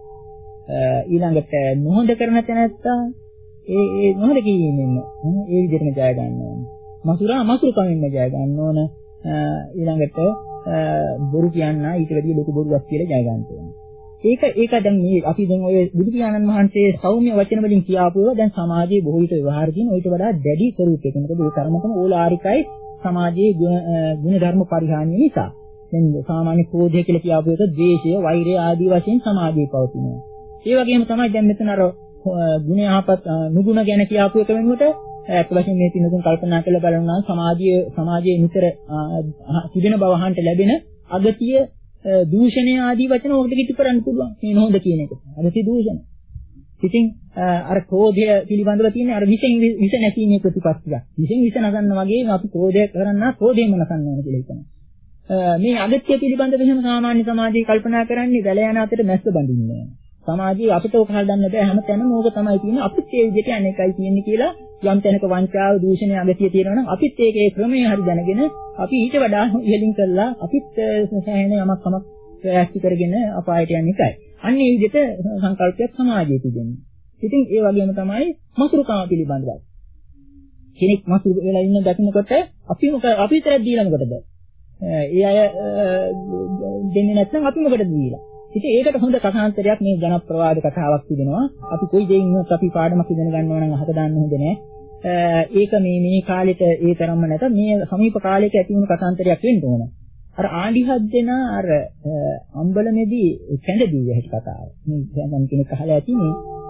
ඊළඟට මොහොඳ කරන තැනත්තා ඒ ඒ මොහොඳ කිරීමෙන් ඒ විදිහටම ජය ගන්න ඕන. මසුරා මසුරුකමින්ම ජය ගන්න ඕන. ඊළඟට බොරු කියන්නා ඊට වැඩිය ලොකු බොරුවක් කියලා ජය ගන්න ඕන. ඒක ඒක දැන් මේ අපි දැන් ඔය බුදු පියාණන් වහන්සේ සෞම්‍ය වචන වලින් කියාපු ඒවා දැන් සමාජයේ බොහෝ විට ව්‍යවහාර කියන ඊට වඩා දැඩි ස්වරූපයක. මොකද ඒ තරමටම ඕලාරිකයි සමාජයේ ගුණ ධර්ම පරිහානිය නිසා. දැන් සාමාන්‍ය ක්‍රෝධය කියලා කියාපු එක ද්වේෂය, වෛරය ආදී වශයෙන් සමාජයේ පවතිනවා. ඒ වගේම තමයි දැන් මෙතන අර ගුණ යහපත් නුගුණ ගැන කියාපු එක වෙනුවට අත් වශයෙන් මේ තිනුතුන් කල්පනා කරලා බලනවා සමාජයේ සමාජයේ නිතර තිබෙන බව අහන්න ලැබෙන අගතිය දූෂණය ආදී වචන ඔකට කිට්ටු කරන්න පුළුවන්. මේ නොහොඳ කියන එක. අගති දූෂණ. ඉතින් අර ක්‍රෝධය පිළිබඳව තියෙන අර විෂෙන් විෂ නැසීමේ ප්‍රතිපත්තිය. විෂෙන් විෂ නගන්න වගේ අපි ක්‍රෝධය කරන්නා ක්‍රෝධයෙන්ම නසන්න ඕන කියලා හිතනවා. මේ අගත්‍ය පිළිබඳව එහෙම සාමාන්‍ය සමාජයේ කල්පනා කරන්නේ වැල යන අතට මැස්ස බඳින්නේ. සමාජයේ අපිට ඕක හදන්න බෑ හැම තැනම ඕක තමයි තියෙන්නේ. අපිත් ඒ විදිහට අනේකයි තියෙන්නේ කියලා යම් තැනක වංචාව, දූෂණය, අගතිය තියෙනවා නම් අපිත් ඒකේ ක්‍රමයේ හරි දැනගෙන අපි ඊට වඩා ඉහළින් කරලා අපිත් සෑහෙන යමක් කමක් ප්‍රයත්න කරගෙන අපායට යන එකයි. අන්න ඒ විදිහට සංකල්පයක් සමාජයේ තිබෙනවා. ඉතින් ඒ වගේම තමයි මසුරුකම පිළිබඳව. කෙනෙක් මසුරු වෙලා ඉන්න දකින්නකොට අපි මොකද අපි විතරක් දීලා මොකටද? ඒ අය දෙන්නේ නැත්නම් අපි මොකටද දීලා? ඉතින් ඒකට හොඳ කථාන්තරයක් මේ ජනප්‍රවාද කතාවක් තිබෙනවා. අපි කොයි දෙයින් ඉන්නත් අපි පාඩමක් ඉගෙන ගන්නවා නම් අහක දාන්න හොඳ නෑ. ඒක මේ මේ කාලෙට ඒ තරම්ම නැත. මේ සමීප කාලයක ඇති වුණු කථාන්තරයක් වෙන්න ඕන. අර ආණ්ඩිහත් දෙන අර අම්බලමේදී කැඳ දීව හැටි කතාව. මේ දැන් කෙනෙක් අහලා ඇතිනේ.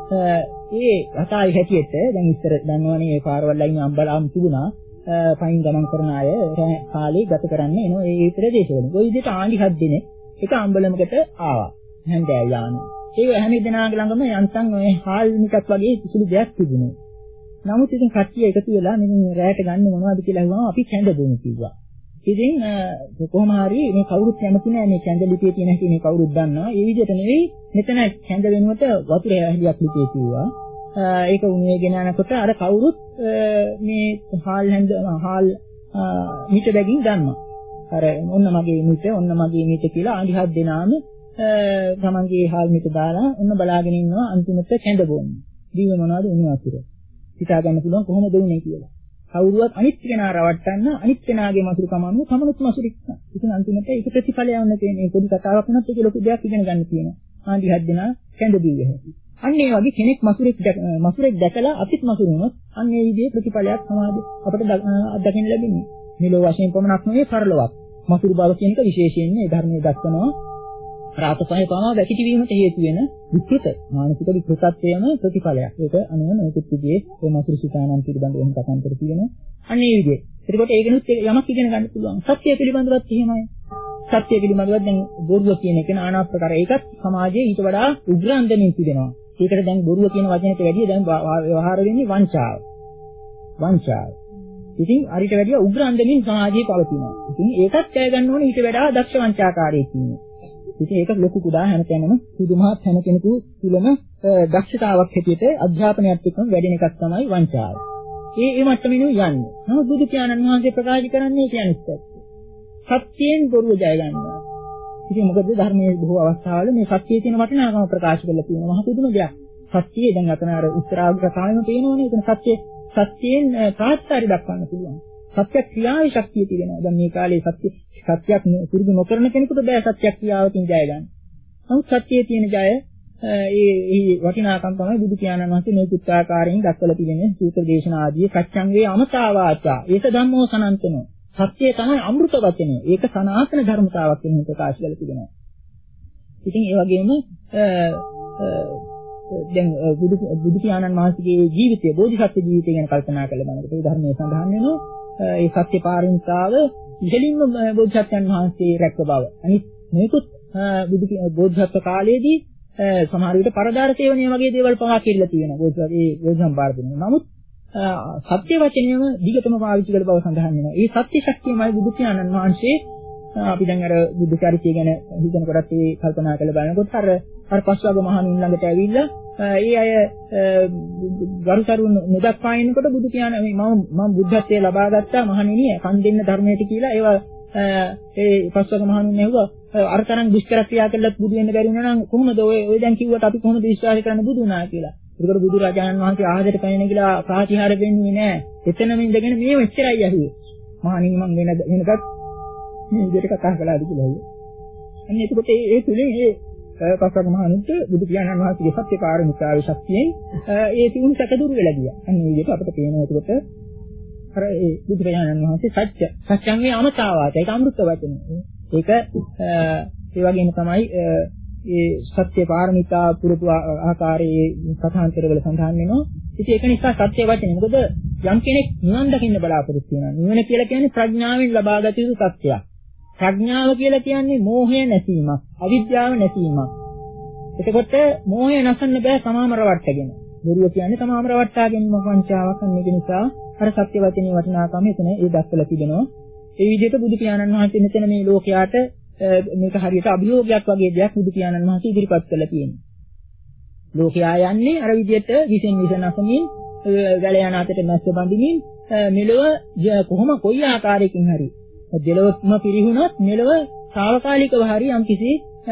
ඒ කතාවේ හැටියට දැන් ඉස්සර දන්නවනේ මේ පාරවල් ලයින් අම්බලාම් තිබුණා. පයින් ගමන් කරන අය කාලේ ගත කරන්න එනවා ඒ ප්‍රදේශවල. ওই විදිහට ආණ්ඩිහත් දෙනේ එක අම්බලමකට ආවා. හැන්දෑව යානේ. ඒ හැම දෙනාගේ ළඟම යන්තම් ඔය හාල් මිටක් වගේ සුළු දෙයක් තිබුණේ. නමුත් ඉතින් කට්ටිය එකතු වෙලා මෙන්න රැයට ගන්න මොනවද කියලා අහුවම අපි කැඳ දුමු කිව්වා. ඉතින් කොහොම හරි මේ කවුරුත් කැමති නැහැ මේ කැඳ ලිපිය තියෙන හැටි මේ කවුරුත් දන්නවා. ඒ විදිහට නෙවෙයි මෙතන කැඳ වෙනුවට වතුර හැලියක් ලිපිය කිව්වා. ඒක උණුවේගෙන යනකොට අර කවුරුත් මේ හාල් හැඳ හාල් මිට බැගින් ගන්නවා. අර ඔන්න මගේ මිට ඔන්න මගේ මිට කියලා අඳිහත් දෙනාම තමන්ගේ හාල් මිට දාලා ඔන්න බලාගෙන ඉන්නවා අන්තිමට කැඳ බොන්නේ. දීව මොනවද උණු වතුර. හිතා ගන්න පුළුවන් කොහොමද උනේ කියලා. කවුරුවත් අනිත් කෙනා රවට්ටන්න අනිත් කෙනාගේ මසුරුකම අනුව තමනුත් මසුරික් නා. ඉතින් අන්තිමට ඒක ප්‍රතිඵලයක් වෙන තියෙන පොඩි කතාවක් වුණත් ඒක ලොකු දෙයක් ඉගෙන ගන්න තියෙනවා. ආන්දි හත් දෙනා කැඳදී වෙහැටි. අන්න ඒ වගේ කෙනෙක් මසුරෙක් මසුරෙක් දැකලා අපිත් මසුරු වුණොත් අන්න ඒ විදිහේ ප්‍රතිඵලයක් සමාජ අපිට අත්දකින්න ලැබෙන්නේ. මෙලොව වශයෙන් පමණක් නෙවෙයි පරලොවක්. මසුරු බව කියන එක විශේෂයෙන් මේ ධර්මයේ දක්වනවා. රාතපහේ පවා වැකිටි වීමට හේතු වෙන විකෘත මානසික විකෘතත්වයම ප්‍රතිඵලයක්. ඒක අනුව නොයෙකුත් විදිහේ මේ මසුරු සිතානන් පිළිබඳව එහෙම කතා කර තියෙනවා. අන්න ඒ විදිහේ. ඒකට ඒකනුත් යමක් ඉගෙන ගන්න පුළුවන්. සත්‍ය පිළිබඳවත් එහෙමයි. සත්‍ය පිළිබඳව දැන් බොරුව කියන එක নানা ආකාර ඒකත් සමාජයේ ඊට වඩා උග්‍ර අන්දමින් තිබෙනවා. ඒකට දැන් බොරුව කියන වචනයට වැඩිය දැන් ව්‍යවහාර වෙන්නේ වංචාව. වංචාව. ඉතින් අරිට වැඩිය උග්‍ර අන්දමින් සමාජයේ පවතිනවා. ඉතින් ඒකත් ජය ගන්න ඕනේ ඊට වඩා දක්ෂ වංචාකාරයෙක් ඉන්නේ. ඉතින් ඒක ලොකු කුඩා හැමතැනම සුදුමහත් හැම කෙනෙකු තුළම දක්ෂතාවක් හැටියට අධ්‍යාපනයත් එක්කම වැඩෙන එකක් තමයි වංචාව. ඒ ඒ මට්ටමින් යන්නේ. නමුත් බුදු පියාණන් වහන්සේ ප්‍රකාශ කරන්නේ කියන්නේ සත්‍යයෙන් බොරුව ජය ගන්නවා. ඉතින් මොකද ධර්මයේ බොහෝ අවස්ථාවල මේ සත්‍යයේ තියෙන වටිනාකම ප්‍රකාශ කරලා තියෙනවා. මහ පුදුම දෙයක්. සත්‍යයේ දැන් අතන අර උත්තරාග්‍ර කාලෙම පේනවනේ. එතන සත්‍ය සත්‍යයෙන් ප්‍රාත්‍යාරි දක්වන්න පුළුවන්. සත්‍ය ක්‍රියාවේ ශක්තිය තියෙනවා. දැන් මේ කාලේ සත්‍ය සත්‍යයක් පුරුදු නොකරන කෙනෙකුට බෑ සත්‍ය ක්‍රියාවකින් ජය ගන්න. නමුත් සත්‍යයේ තියෙන ජය ඒ ඒ වටිනාකම් තමයි බුදු පියාණන් වහන්සේ මේ පුත්‍රාකාරයෙන් දක්වලා තියෙන්නේ සූත්‍ර දේශනා ආදී සත්‍යංගේ අමතාවාචා. ඒක ධම්මෝ සනන්තනෝ. සත්‍යය තමයි අමෘත වචනය. ඒක සනාතන ධර්මතාවක් වෙන ප්‍රකාශ කරලා තිබෙනවා. ඉතින් ඒ වගේම දැන් බුදු බුදු පියාණන් වහන්සේගේ ජීවිතය, බෝධිසත්ව ජීවිතය ගැන කල්පනා කරලා බලනකොට ඒ ධර්මයේ සඳහන් වෙනවා ඒ සත්‍ය පාරමිතාව ඉහළින්ම බෝධිසත්වයන් වහන්සේ රැක්ක බව. අනිත් මේකුත් බුදු බෝධිසත්ව කාලයේදී සමහර විට පරදාර සේවනය වගේ දේවල් පවා කෙරෙලා තියෙනවා. බෝධිසත්ව ඒ බෝධි සම්පාර දෙනවා. නමුත් සත්‍ය වචනයම දිගටම පාවිච්චි කළ බව සඳහන් වෙනවා. ඒ සත්‍ය ශක්තියමයි බුදු පියාණන් වහන්සේ අපි දැන් අර බුද්ධ චරිතය ගැන හිතනකොටත් ඒ කල්පනා කරලා බලනකොට අර අර පස්වග මහණුන් ළඟට ඇවිල්ලා ඒ අය ගරුසරුන් නොදක්වා ඉන්නකොට බුදු පියාණන් මේ මම මම බුද්ධත්වයේ ලබා ගත්තා මහණෙනි කන් දෙන්න ධර්මයට කියලා ඒවා ඒ පස්වග මහණුන් ඇහුවා අර තරම් දුෂ්කර ක්‍රියා කළත් බුදු වෙන්න බැරි වුණා නම් කොහොමද ඔය ඔය දැන් කිව්වට අපි කොහොමද විශ්වාස කරන්න බුදු වුණා කියලා. ඒකට බුදු රජාණන් වහන්සේ ආහාරයට පැනෙන කියලා ප්‍රාතිහාර වෙන්නේ නැහැ. එතනම ඉඳගෙන මේ මෙච්චරයි අහුවේ. මහණෙනි මම වෙන වෙනකත් මේ විදිහට කතා කළාද කියලා. අන්න එතකොට ඒ තුලින් ඒ පස්වග මහණුන්ට බුදු පියාණන් වහන්සේගේ සත්‍ය කාරණිකාවේ ශක්තියෙන් ඒ තියුණු සැක දුරු වෙලා ගියා. අන්න ඒ විදිහට අපිට පේනවා එතකොට අර ඒ බුදු පියාණන් වහන්සේ සත්‍ය සත්‍යංගේ අමතාවාච ඒක අමෘත වචනේ. ඒක ඒ වගේම තමයි ඒ සත්‍ය පාරමිතා පුරුදු ආකාරයේ කථාන්තරවල සඳහන් වෙනවා. ඉතින් ඒක නිසා සත්‍ය වචනේ. මොකද යම් කෙනෙක් නිවන් දකින්න බලාපොරොත්තු වෙනවා. නිවන කියලා කියන්නේ ප්‍රඥාවෙන් ලබාගත යුතු සත්‍යයක්. ප්‍රඥාව කියලා කියන්නේ මෝහය නැසීමක්, අවිද්‍යාව නැසීමක්. එතකොට මෝහය නැසන්න බෑ තමාම රවට්ටගෙන. බොරුව කියන්නේ තමාම රවට්ටා ගැනීම වංචාවක්. අන්න ඒක නිසා අර සත්‍ය වචනේ වටිනාකම එතන ඒ දක්වලා තිබෙනවා. ඒ විදිහට බුදු පියාණන් වහන්සේ මෙතන මේ ලෝකයාට මේක හරියට අභියෝගයක් වගේ දෙයක් බුදු පියාණන් වහන්සේ ඉදිරිපත් කළා තියෙනවා. ලෝකයා යන්නේ අර විදිහට විසෙන් විස නැසමින් ගල යන අතට මැස්ස බඳිමින් මෙලොව කොහොම කොයි ආකාරයකින් හරි දෙලොවම පිරිහුණොත් මෙලොව తాවකාලිකව හරි යම්කිසි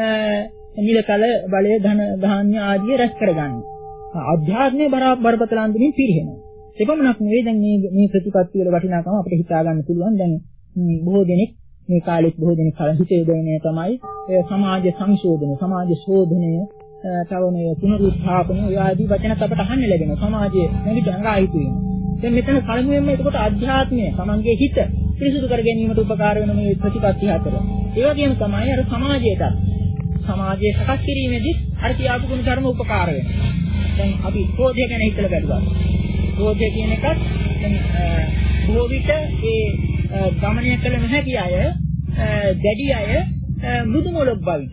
නිලකල බලය ධන ධාන්‍ය ආදී රැස් කරගන්න. අධ්‍යාත්මයේ බරපතල අන්දමින් පිරිහෙනවා. එපමණක් නෙවෙයි දැන් මේ මේ ප්‍රතිපත්ති වල වටිනාකම අපිට හිතා ගන්න පුළුවන්. දැන් බොහෝ දෙනෙක් මේ කාලෙත් බොහෝ දෙනෙක් හිතේ දෙන්නේ තමයි සමාජ සංශෝධන, සමාජ ශෝධනය, තව මේ පුනරුත්ථාපන ඔය ආදී වචනත් අපට අහන්න ලැබෙනවා. සමාජයේ නැගිටින ආයිතු වෙනවා. දැන් මෙතන පළමුවෙන්ම එතකොට අධ්‍යාත්මය, තමන්ගේ හිත පිරිසුදු කර ගැනීමට උපකාර වෙන මේ ප්‍රතිපත්ති හතර. ඒ වගේම තමයි අර සමාජයටත් සමාජයේ සකස් කිරීමේදී අර කියාපු ගුණ ධර්ම උපකාර වෙනවා. දැන් අපි ක්‍රෝධය ගැන හිතලා බලුවා. ක්‍රෝධය කියන එකත් දැන් බොහෝ විට ඒ ගමනය කළ නොහැකි අය, දැඩි අය මෘදු මොළොක් බවි.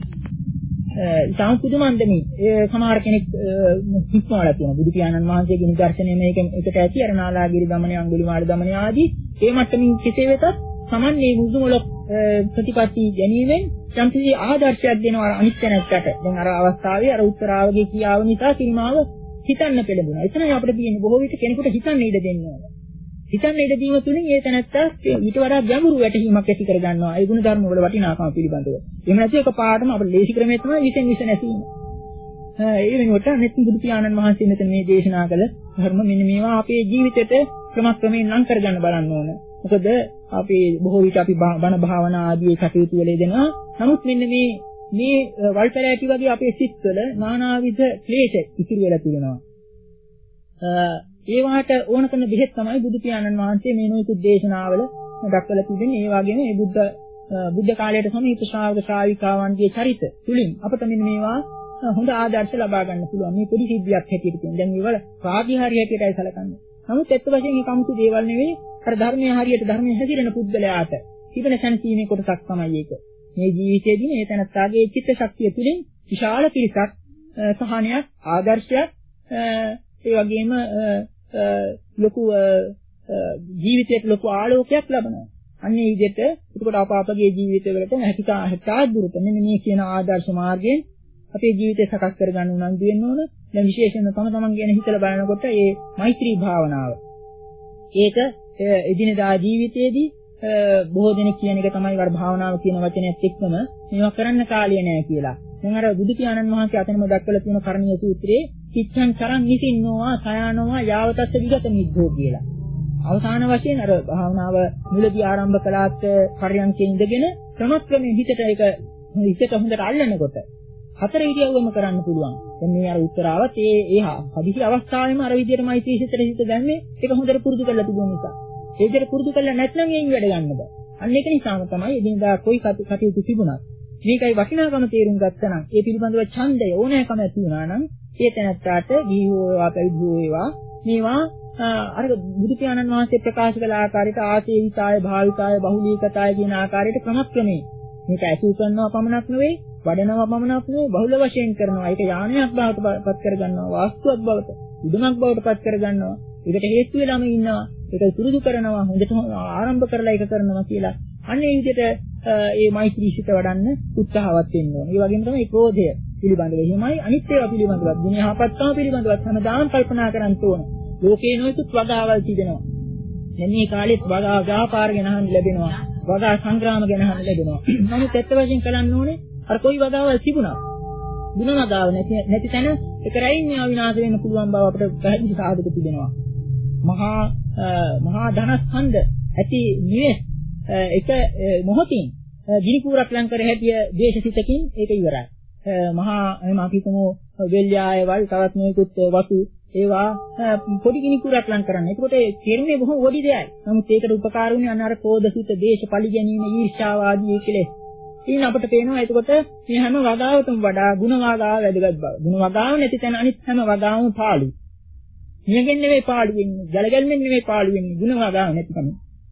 ඉතාම පුදුමන්දමි ඒ සමහර කෙනෙක් හික්මවලා තියෙනවා. බුදු පියාණන් වහන්සේගේ නිදර්ශනය මේක එකට ඇති අර නාලාගිරි දමනය, අඟුලිමාල දමනය ආදී ඒ මට්ටමින් කෙසේ වෙතත් Taman මේ මුදු මොළොක් ප්‍රතිපත්ති ගැනීමෙන් යම්කිසි ආදර්ශයක් දෙනවා අනිත් තැනකට. දැන් අර අවස්ථාවේ අර උත්තරාවගේ කියාව නිසා සීමාව හිතන්න පෙළඹුණා. එතනයි අපිට තියෙන්නේ බොහෝ විට කෙනෙකුට හිතන්න ඉඩ දෙන්න ඕන. හිතන්න ඉඩ දීම තුලින් ඒ තැනත්තා ඊට වඩා ගැඹුරු වැටහීමක් ඇති කර ගන්නවා. ඒ ගුණ ධර්ම වල වටිනාකම පිළිබඳව. එහෙම නැත්නම් එක පාඩම අපේ ලේසි ක්‍රමය තමයි විසෙන් විස නැසීම. ඒ වෙනුවට මෙතන බුදු පියාණන් වහන්සේ මෙතන මේ දේශනා කළ ධර්ම මෙන්න මේවා අපේ ජීවිතයට ක්‍රමක්‍රමයෙන් ලං කරගන්න බලන්න ඕන. මොකද අපි බොහෝ විට අපි බණ භාවනා ආදී කටයුතු වල යෙදෙනවා. නමුත් මෙන්න මේ මේ වල්පැලෑටි වගේ අපේ සිත්වල නානාවිධ ක්ලේශ ඉතිරි වෙලා තියෙනවා. ඒ වාට ඕන කරන බෙහෙත් තමයි බුදු පියාණන් වහන්සේ මේ නොයෙකුත් දේශනාවල දක්වලා තිබෙන්නේ. ඒ වගේම මේ බුද්ධ බුද්ධ කාලයට සමීප ශ්‍රාවක ශ්‍රාවිකාවන්ගේ චරිත තුලින් අපිට මෙන්න මේවා හොඳ ආදර්ශ ලබා ගන්න පුළුවන්. මේ පොඩි සිද්ධියක් හැටියට කියන්නේ. දැන් මේවල ප්‍රාතිහාර්ය හැටියටයි සැලකන්නේ. නමුත් ඇත්ත වශයෙන්ම මේ කමුතු දේවල් නෙවෙයි. අර ධර්මයේ හරියට ධර්මයේ හැසිරෙන පුද්ගලයාට තිබෙන සංසීමේ කොටසක් තමයි ඒක. මේ ජීවිතයේදී මේ තනත්තාගේ චිත්ත ශක්තිය තුළින් විශාල පිරිසක් සහනයක් ආදර්ශයක් ඒ වගේම ලොකු ජීවිතයට ලොකු ආලෝකයක් ලබනවා. අන්න ඒ විදිහට එතකොට අප අපගේ ජීවිතවලට හැකිතා හැකිතා දුරට මෙන්න මේ කියන ආදර්ශ මාර්ගයෙන් අපේ ජීවිතය සකස් කරගන්න උනන්දු වෙන්න ඕන. දැන් විශේෂයෙන්ම තම තමන් ගැන හිතලා බලනකොට මේ මෛත්‍රී භාවනාව. ඒක එදිනදා ජීවිතයේදී බොහෝ දෙනෙක් කියන එක තමයි වර භාවනාව කියන වචනයත් එක්කම මේවා කරන්න කාලය නැහැ කියලා. දැන් අර බුදු පියාණන් වහන්සේ අතනම දක්වලා තියෙන කර්ණීය සූත්‍රයේ කිච්ඡං චරං නිසින්නෝවා සයානෝවා යාවතස්ස විගත නිද්දෝ කියලා. අවසාන වශයෙන් අර භාවනාව මුලදී ආරම්භ කළාත් පරියන්කේ ඉඳගෙන ක්‍රමක්‍රමයෙන් හිතට ඒක හිතට හොඳට අල්ලනකොට හතර ඉරියව්වම කරන්න පුළුවන්. දැන් මේ අර උත්තරාවත් ඒ ඒ හදිසි අවස්ථාවේම අර විදිහට මෛත්‍රී සිතට හිත දැම්මේ ඒක හොඳට පුරුදු කරලා තිබුණ නිසා. ඒ විදිහට පුරුදු කරලා නැත්නම් එයින් වැඩ ගන්න බෑ. අන්න ඒක නිසාම තමයි එදිනදා කොයි කටයුතු තිබුණත් මේකයි වටිනාකම තේරුම් ගත්තා නම් ඒ පිළිබඳව ඡන්දය ඕනෑකම ඇති වුණා නම් ඒ තැනත්තාට ගිහිවෝ ඒවා පැවිදිවෝ ඒවා මේවා අර බුදු පියාණන් වහන්සේ ප්‍රකාශ කළ ආකාරයට ආසේවිතාය භාවිතාය බහුලීකතාය කියන ආකාරයට ක්‍රමක්‍රමයෙන් මේක ඇසුරු කරනවා පමණක් නෙවෙයි වඩනවා පමණක් නෙවෙයි බහුල වශයෙන් කරනවා. ඒක යානයක් බවට පත් කරගන්නවා, වාස්තුවක් බවට, ඉදමක් බවට පත් කරගන්නවා. ඒකට හේතු වෙලාම ඉන්නවා. ඒක සුරුදු කරනවා, හොඳට ආරම්භ කරලා ඒක කරනවා කියලා. අන්න ඒ විදිහට මේ මෛත්‍රී සිත වඩන්න උත්සාහවත් වෙන්න ඕනේ. ඒ වගේම තමයි ක්‍රෝධය පිළිබඳව එහෙමයි අනිත් ඒවා පිළිබඳව දුනිය යහපත්කම පිළිබඳව හැමදාම කල්පනා කරන්න ඕන. ලෝකේ නොයෙකුත් වගාවල් තිබෙනවා. දැන් මේ කාලෙත් වගා ව්‍යාපාර ගැන අහන්න ලැබෙනවා. වගා සංග්‍රාම ගැන අහන්න ලැබෙනවා. නමුත් ඇත්ත වශයෙන් කරන්න ඕනේ අර කොයි වගාවල් තිබුණා. ಗುಣ වගාව නැති නැති තැන ඒක රැයින් මේවා විනාශ වෙන්න පුළුවන් බව අපිට පැහැදිලි සාධක තිබෙනවා. මහා මහා ධනස්කන්ධ ඇති නිවෙස් එක මොහොතින් ගිනි කූරක් ලං කර හැටිය දේශසිතකින් ඒක ඉවරයි. මහා එහෙම අපි හිතමු වෙල්යායවල් තවත් මේකුත් වතු ඒවා පොඩි ගිනි කූරක් ලං කරන්න. ඒකට ඒ කෙරුණේ බොහොම පොඩි දෙයක්. නමුත් ඒකට උපකාර වුණේ අන්න අර කෝධසිත දේශ පරිගැනීම ඊර්ෂ්‍යාව ආදී කෙලෙස්. ඉතින් අපිට පේනවා එතකොට මේ හැම වගාවකම වඩා ಗುಣ වගාව වැදගත් බව. ಗುಣ වගාව නැති තැන අනිත් හැම වගාවම පාළු. නියගෙන් නෙවෙයි පාළු වෙන්නේ. ජලගල්මෙන් නෙවෙයි පාළු වෙන්නේ. ಗುಣ වගාව නැතිකම.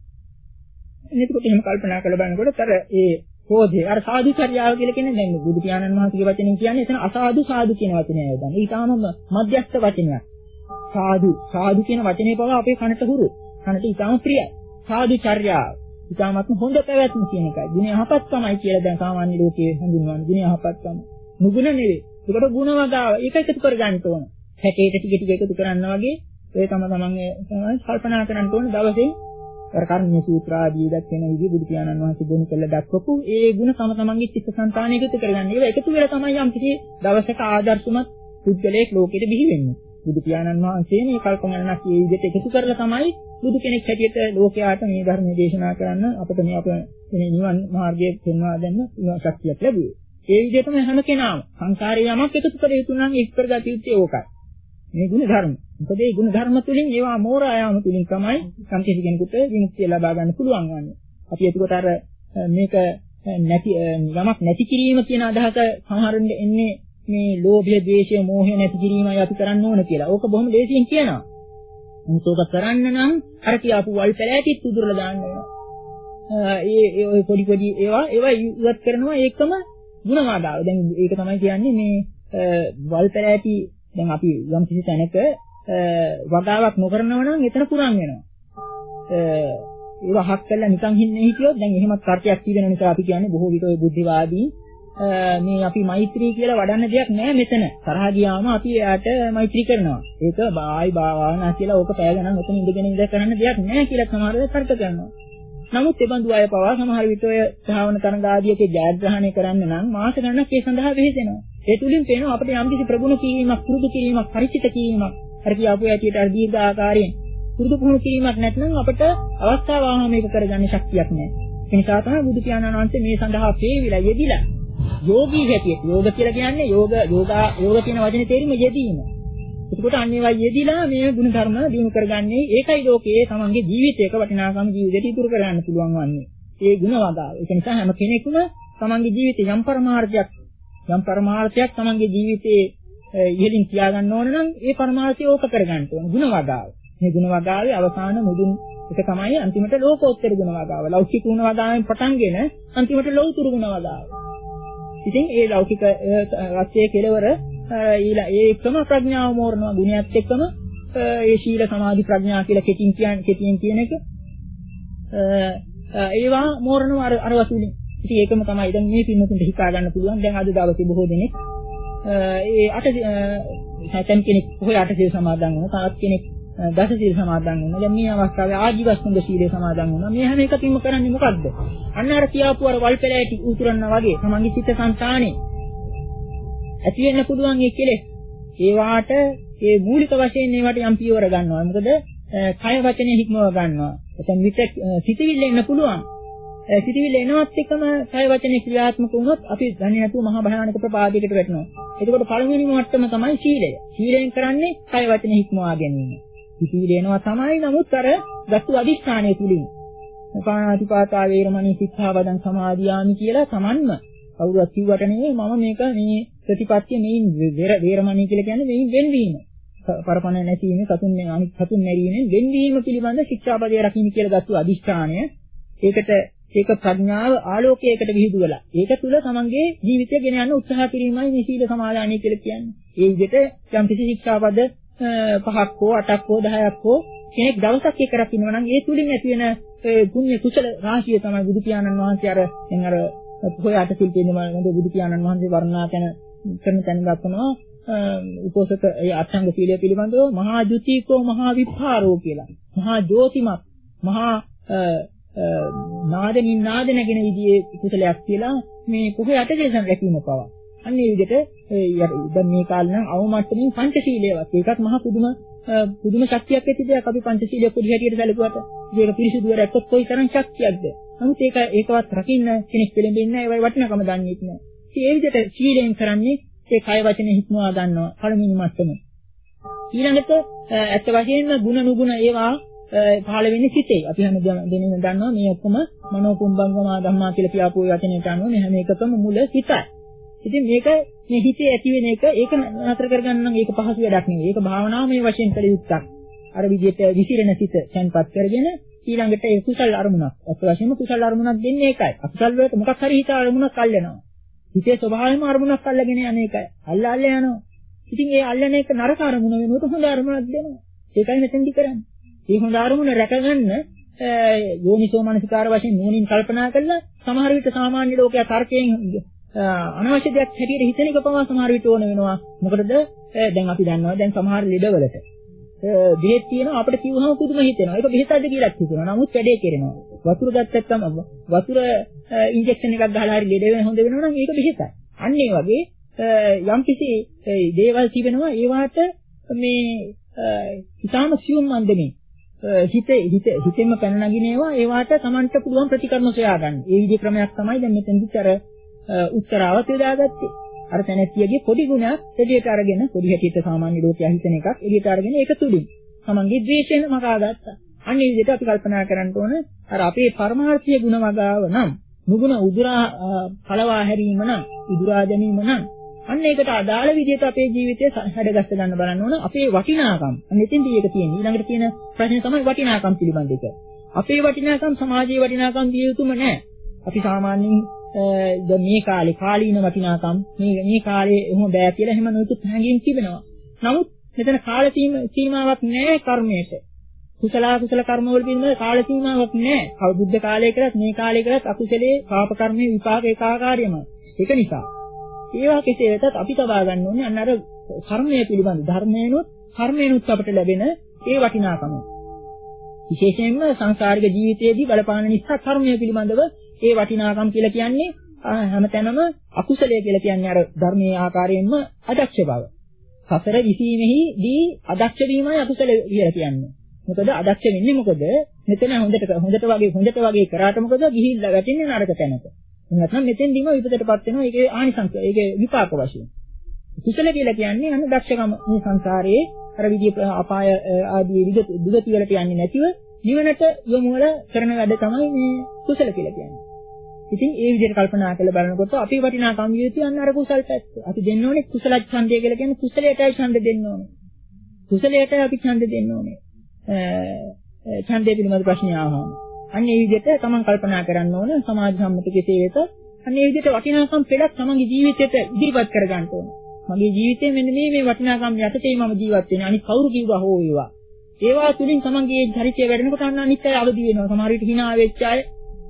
එතකොට එහෙම කල්පනා කරලා බලනකොට අර ඒ කෝධය අර සාදු චර්යාව කියලා කියන්නේ දැන් බුදු පියාණන් වහන්සේගේ වචනෙන් කියන්නේ එතන අසාදු සාදු කියන වචනය යොදන්නේ. ඒ තාමම මධ්‍යස්ථ වචනයක්. සාදු සාදු කියන වචනේ පවා අපේ කනට හුරු. කනට ඊටම ප්‍රියයි. සාදු චර්යාව. ඊටමත් හොඳ පැවැත්ම කියන එකයි. ගුණ යහපත්කමයි කියලා දැන් සාමාන්‍ය ලෝකයේ හඳුන්වන්නේ. ගුණ යහපත්කම. නුගුණ නෙවෙයි. ඒකට ගුණ වගාව ඒක එකතු කර ගන්න ඕන. හැකේට ටික ටික එකතු කරනවා වගේ ඒ තම තමන් කල්පනා කරන්න ඕන දවසේ අර කර්ණීය සූත්‍ර ආදී දක්වන විදිහ බුදු පියාණන් වහන්සේ ගොනු කළ දක්වපු ඒ ගුණ තම තමන්ගේ චිත්තසංතානය එකතු කරගන්න. ඒක එකතු වෙලා තමයි යම් කිසි දවසක ආදර්ශමත් පුද්ගලයෙක් ලෝකෙට බිහි වෙන්නේ. බුදු පියාණන් වහන්සේ මේ කල්පනාවක් මේ විදිහට එකතු කරලා තමයි බුදු කෙනෙක් හැටියට ලෝකයාට මේ ධර්මයේ දේශනා කරන්න අපිට මේ අප මේ නිවන් මාර්ගයේ පෙන්වා දෙන්න ශක්තියක් ලැබුවේ. ඒ විදිහටම හැම කෙනාම සංසාරේ යමක් එකතු කර යුතු නම් ඒක කරගත යුත්තේ ඕකයි. මේ ගුණ ධර්ම. මොකද මේ ගුණ ධර්ම තුලින් ඒවා මෝරා යාම තුලින් තමයි සම්කිසි කෙනෙකුට විමුක්තිය ලබා ගන්න පුළුවන් වන්නේ. අපි එතකොට අර මේක නැති යමක් නැති කිරීම කියන අදහස සමහරින්ද එන්නේ මේ ලෝභය, ද්වේෂය, මෝහය නැති කිරීමයි අපි කරන්න ඕන කියලා. ඕක බොහොම ලේසියෙන් කියනවා. නමුත් ඕක කරන්න නම් අර කියාපු වල් පැලෑටිත් උදුරලා දාන්න ඕන. ඒ ඒ ඔය පොඩි පොඩි ඒවා ඒවා ඉවත් කරනවා ඒකම ගුණමාදාව. දැන් ඒක තමයි කියන්නේ මේ වල් පැලෑටි දැන් අපි යම් කිසි තැනක වගාවක් නොකරනවා නම් එතන පුරන් වෙනවා. ඒව හක් කරලා නිකන් හින්නේ හිටියොත් දැන් එහෙමත් කර්තයක් තියෙන නිසා අපි කියන්නේ බොහෝ විට ඔය බුද්ධිවාදී මේ අපි මෛත්‍රී කියලා වඩන්න දෙයක් නෑ මෙතන. තරහ ගියාම අපි එයාට මෛත්‍රී කරනවා. ඒක බායි බාවානා කියලා ඕක පැය ගණන් ඔතන ඉඳගෙන ඉඳ කරන්න දෙයක් නෑ කියලා සමහර වෙලාවට තර්ක කරනවා. නමුත් ඒ බඳු අය පවා සමහර විට ඔය ශ්‍රාවණ තරඟ ආදියක ජයග්‍රහණය කරන්න නම් මාස ගණනක් ඒ සඳහා වෙහෙසෙනවා. ඒ තුලින් පේනවා අපිට යම්කිසි ප්‍රගුණ කිරීමක්, පුරුදු කිරීමක්, පරිචිත කිරීමක්, අර කියාපු ඇටියට අර දීර්ඝ ආකාරයෙන් පුරුදු පුහුණු කිරීමක් නැත්නම් අපට අවස්ථාව ආවම මේක කරගන්න ශක්තියක් නැහැ. ඒ නිසා තමයි බුදු පියාණන් වහන්සේ මේ සඳහා පේවිලා යෙදිලා යෝගී හැටියට යෝග කියලා කියන්නේ යෝග යෝගා යෝග කියන වචනේ තේරුම යෙදීම. එතකොට අන්නේවයි යෙදිලා මේ ගුණ ධර්ම දිනු කරගන්නේ ඒකයි ලෝකයේ තමන්ගේ ජීවිතයක වටිනාකම ජීවිතයට ඉතුරු කරගන්න පුළුවන් වන්නේ. ඒ ගුණ වදාව. ඒක නිසා හැම කෙනෙකුම තමන්ගේ ජීවිතේ යම් පරමාර්ථයක් යම් පරමාර්ථයක් තමන්ගේ ජීවිතේ ඉහළින් තියාගන්න ඕන නම් ඒ පරමාර්ථය ඕක කරගන්න ඕන. ගුණ වදාව. මේ ගුණ වදාවේ අවසාන මුදුන් එක තමයි අන්තිමට ලෝකෝත්තර ගුණ වදාව. ලෞකික ගුණ වදාවෙන් පටන්ගෙන අන්තිමට ලෞතුරු ගුණ වදාව. ඉතින් ඒ ලෞකික රත්යේ කෙලවර ඊළා ඒකම ප්‍රඥාව මෝරනවා ගුණයත් එක්කම ඒ ශීල සමාධි ප්‍රඥා කියලා කෙටින් කියන්නේ කෙටියෙන් කියන එක ඒවා මෝරනවා අර අර වතුලින්. ඉතින් ඒකම තමයි දැන් මේ පින්නතුන්ට හිතා ගන්න පුළුවන්. දැන් අද දවසේ බොහෝ දෙනෙක් ඒ අට සැතම් කෙනෙක් කොහේ අට සීල සමාදන් වුණා. තාත් කෙනෙක් දස සීල සමාදන් වුණා. දැන් මේ අවස්ථාවේ ආජීවස්තුංග සීලය සමාදන් වුණා. මේ හැම එකකින්ම කරන්නේ මොකද්ද? අන්න අර කියාපු අර වල්පැලෑටි උතුරන්නා වගේ තමන්ගේ චිත්ත සංතානේ ඇති වෙන්න පුළුවන් ඒ කෙලෙස්. ඒ වාට ඒ මූලික වශයෙන් ඒවට යම් පියවර ගන්නවා. මොකද කය වචනේ හික්මව ගන්නවා. එතෙන් විත සිතවිල්ල එන්න පුළුවන්. සිතවිල්ල එනවත් එකම කය වචනේ ක්‍රියාත්මක වුණොත් අපි දන්නේ නැතුව මහා භයානක ප්‍රපාදයකට වැටෙනවා. එතකොට පළවෙනි මට්ටම තමයි සීලය. සීලයෙන් කරන්නේ කය වචනේ හික්මවා ගැනීම. සිතවිල්ල එනවා තමයි. නමුත් අර ගත්තු අදිෂ්ඨානය තුලින් පාණාතිපාතා වේරමණී සික්ඛාපදං සමාදියාමි කියලා තමන්ම කවුරුත් කිව්වට නෙවෙයි මම මේක මේ ප්‍රතිපත්තිය මේන් වේරමණී කියලා කියන්නේ මේන් වෙන්වීම. පරපණ නැසීමේ සතුන් අනිත් සතුන් නැරීමෙන් වෙන්වීම පිළිබඳ ශික්ෂාපදය රකින්න කියලා ගත්තු අදිෂ්ඨානය. ඒකට ඒක ප්‍රඥාව ආලෝකයකට විහිදුවලා ඒක තුල තමන්ගේ ජීවිතය ගෙන යන්න උත්සාහ කිරීමයි මේ සීල සමාදානය කියලා කියන්නේ. ඒ විදිහට යම් කිසි ශික්ෂාපද පහක් හෝ අටක් හෝ දහයක් හෝ කෙනෙක් දවසක් එක රකින්නවා නම් ඒ තුලින් ඇති වෙන පුණ්‍ය කුසල රාශිය තමයි බුදු පියාණන් වහන්සේ අර දැන් අර කොහේ අට සිල් තියෙනවා බුදු පියාණන් වහන්සේ වර්ණනා කරන කරන තැන දක්වනවා උපෝසත ඒ අටංග සීලය පිළිබඳව මහා ජුතිකෝ මහා විපාරෝ කියලා. මහා ජෝතිමත් මහා නාදමින් නාද නැගෙන විදිහේ කුසලයක් කියලා මේ කොහේ අට සිල් රැකීම පවා. අන්න ඒ විදිහට දැන් මේ කාලේ නම් අවමට්ටමින් පංචශීලයවත් ඒකත් මහා පුදුම පුදුම ශක්තියක් ඇති දෙයක්. අපි පංචශීලය පොඩි හැටියට සැලකුවට ඒක පිරිසිදුව රැක්කොත් කොයි තරම් ශක්තියක්ද. නමුත් ඒක ඒකවත් රකින්න කෙනෙක් පිළිඹෙන්නේ නැහැ. ඒවයි වටිනකම දන්නේ නැහැ. ඉතින් ඒ විදිහට සීලයෙන් කරන්නේ ඒ කය වචනේ හික්මවා ගන්නවා පළවෙනි මට්ටම. ඊළඟට ඇත්ත වශයෙන්ම ಗುಣ නුගුණ ඒවා පහළ වෙන්නේ සිතේ. අපි හැම දෙනෙම දන්නවා මේ ඔක්කොම මනෝ කුම්භංගමා ධම්මා කියලා කියපු වචනයට අනුව මේ හැම එකකම මුල සිතයි. ඉතින් මේක මේ හිතේ ඇති වෙන එක ඒක නතර කරගන්න නම් ඒක පහසු වැඩක් නෙවෙයි. ඒක භාවනාවමය වශයෙන් කළ යුත්තක්. අර විදිහට විසිරෙන සිත තැන්පත් කරගෙන ඊළඟට ඒ කුසල අරමුණක්. අත් වශයෙන්ම කුසල අරමුණක් දෙන්නේ ඒකයි. අකුසල වලට මොකක් හරි හිත අරමුණක් අල්ලනවා. හිතේ ස්වභාවයෙන්ම අරමුණක් අල්ලගෙන යන එකයි. අල්ල අල්ල යනවා. ඉතින් ඒ අල්ලන එක නරක අරමුණ වෙනකොට හොඳ අරමුණක් දෙනවා. ඒකයි මෙතෙන්දි කරන්නේ. මේ හොඳ අරමුණ රැකගන්න යෝනිසෝ මනසිකාර වශයෙන් නුවණින් කල්පනා කළා සමහර විට සාමාන්‍ය ලෝකයා තර්කයෙන් අනවශ්‍ය දෙයක් හැටියට හිතන එක පවා සමහර විට ඕන වෙනවා. මොකටද? දැන් අපි දන්නවා දැන් සමහර ලෙඩවලට බෙහෙත් තියෙනවා අපිට කිව්වහම පුදුම හිතෙනවා. ඒක බෙහෙතක්ද කියලා හිතෙනවා. නමුත් වැඩේ කෙරෙනවා. වතුර ගත්තත් තම වතුර ඉන්ජෙක්ෂන් එකක් ගහලා හරි ලෙඩ වෙන හොඳ වෙනවා නම් ඒක බෙහෙතයි. අන්න ඒ වගේ යම්කිසි දේවල් තිබෙනවා ඒවට මේ ඉතාම සියුම් මන්දමින් හිත හිත හිතෙන්ම පැන නගිනේවා ඒවට Tamanට පුළුවන් ප්‍රතිකර්ම සොයා ගන්න. ඒ විදිහේ ක්‍රමයක් තමයි දැන් මෙතනදිත් අර උත්තරාවත් යොදාගත්තේ. අර තැනැත්තියගේ පොඩි ගුණයක් එළියට අරගෙන පොඩි හැටියට සාමාන්‍ය ලෝකයා හිතන එකක් එළියට අරගෙන ඒක තුලින් තමන්ගේ ද්වේෂයෙන් මකා ගත්තා. අන්න ඒ විදිහට අපි කල්පනා කරන්න ඕන අර අපේ පරමාර්ථීය ගුණ වගාව නම් නුගුණ උදුරා කලවා හැරීම නම් උදුරා ගැනීම නම් අන්න ඒකට අදාළ විදිහට අපේ ජීවිතය හැඩගස්ස ගන්න බලන්න ඕන අපේ වටිනාකම්. අන්න එතෙන්දී ඒක තියෙන්නේ. ඊළඟට තියෙන ප්‍රශ්නේ තමයි වටිනාකම් පිළිබඳ එක. අපේ වටිනාකම් සමාජයේ වටිනාකම් දිය යුතුම නැහැ. අපි සාමාන්‍යයෙන් දැන් මේ කාලේ කාලීන වටිනාකම් මේ මේ කාලේ එහෙම බෑ කියලා එහෙම නොයෙකුත් හැඟීම් තිබෙනවා. නමුත් මෙතන කාල සීමාවක් නැහැ කර්මයට. කුසල කුසල කර්ම වල පිළිබඳ කාල සීමාවක් නැහැ. බුද්ධ කාලයේ කරත් මේ කාලයේ කරත් අකුසලයේ පාප කර්මයේ විපාක ඒකාකාරයමයි. ඒක නිසා ඒවා කෙසේ වෙතත් අපි තබා ගන්න ඕනේ අන්න අර කර්මයේ පිළිබඳ ධර්මයනොත් කර්මයනොත් අපට ලැබෙන ඒ වටිනාකම. විශේෂයෙන්ම සංසාරික ජීවිතයේදී බලපාන නිසා කර්මයේ පිළිබඳව ඒ වටිනාකම් කියලා කියන්නේ හැමතැනම අකුසලය කියලා කියන්නේ අර ධර්මයේ ආකාරයෙන්ම අදක්ෂ බව. සතර විසීමෙහිදී අදක්ෂ වීමයි අකුසල කියලා කියන්නේ. මොකද අදක්ෂ වෙන්නේ මොකද? මෙතන හොඳට හොඳට වගේ හොඳට වගේ කරාට මොකද ගිහිල්ලා වැටෙන්නේ නරක තැනක. නැත්නම් මෙතෙන්දීම විපතටපත් වෙනවා. ඒකේ ආනිසංස ඒකේ විපාක වශයෙන්. කුසල කියලා කියන්නේ අන්න දක්ෂකම මේ සංසාරයේ අර විදිය අපාය ආදී දුගති වලට යන්නේ නැතිව නිවනට යොමු වල කරන වැඩ තමයි මේ කුසල කියලා කියන්නේ. ඉතින් ඒ විදිහට කල්පනා කරලා බලනකොට අපි වටිනාකම් වියති අන්න අර කුසල පැත්ත. අපි දෙන්න ඕනේ කුසල ඡන්දය කියලා කියන්නේ කුසලයටයි ඡන්ද දෙන්න ඕනේ. කුසලයට අපි ඡන්ද දෙන්න ඕනේ. ඡන්දය පිළිබඳ ප්‍රශ්න ආවම. අන්න ඒ විදිහට තමන් කල්පනා කරන්න ඕන සමාජ සම්මත කෙසේ වෙත අන්න ඒ විදිහට වටිනාකම් පෙළක් තමන්ගේ ජීවිතයට ඉදිරිපත් කර ගන්න ඕන. මගේ ජීවිතේ මෙන්න මේ මේ වටිනාකම් යටතේ මම ජීවත් වෙන්නේ. අනිත් කවුරු කිව්වා හෝ ඒවා. ඒවා තුලින් තමන්ගේ චරිතය වැඩෙනකොට අන්න අනිත් අය අවදි වෙනවා. සමහර විට hina වෙච්ච අය,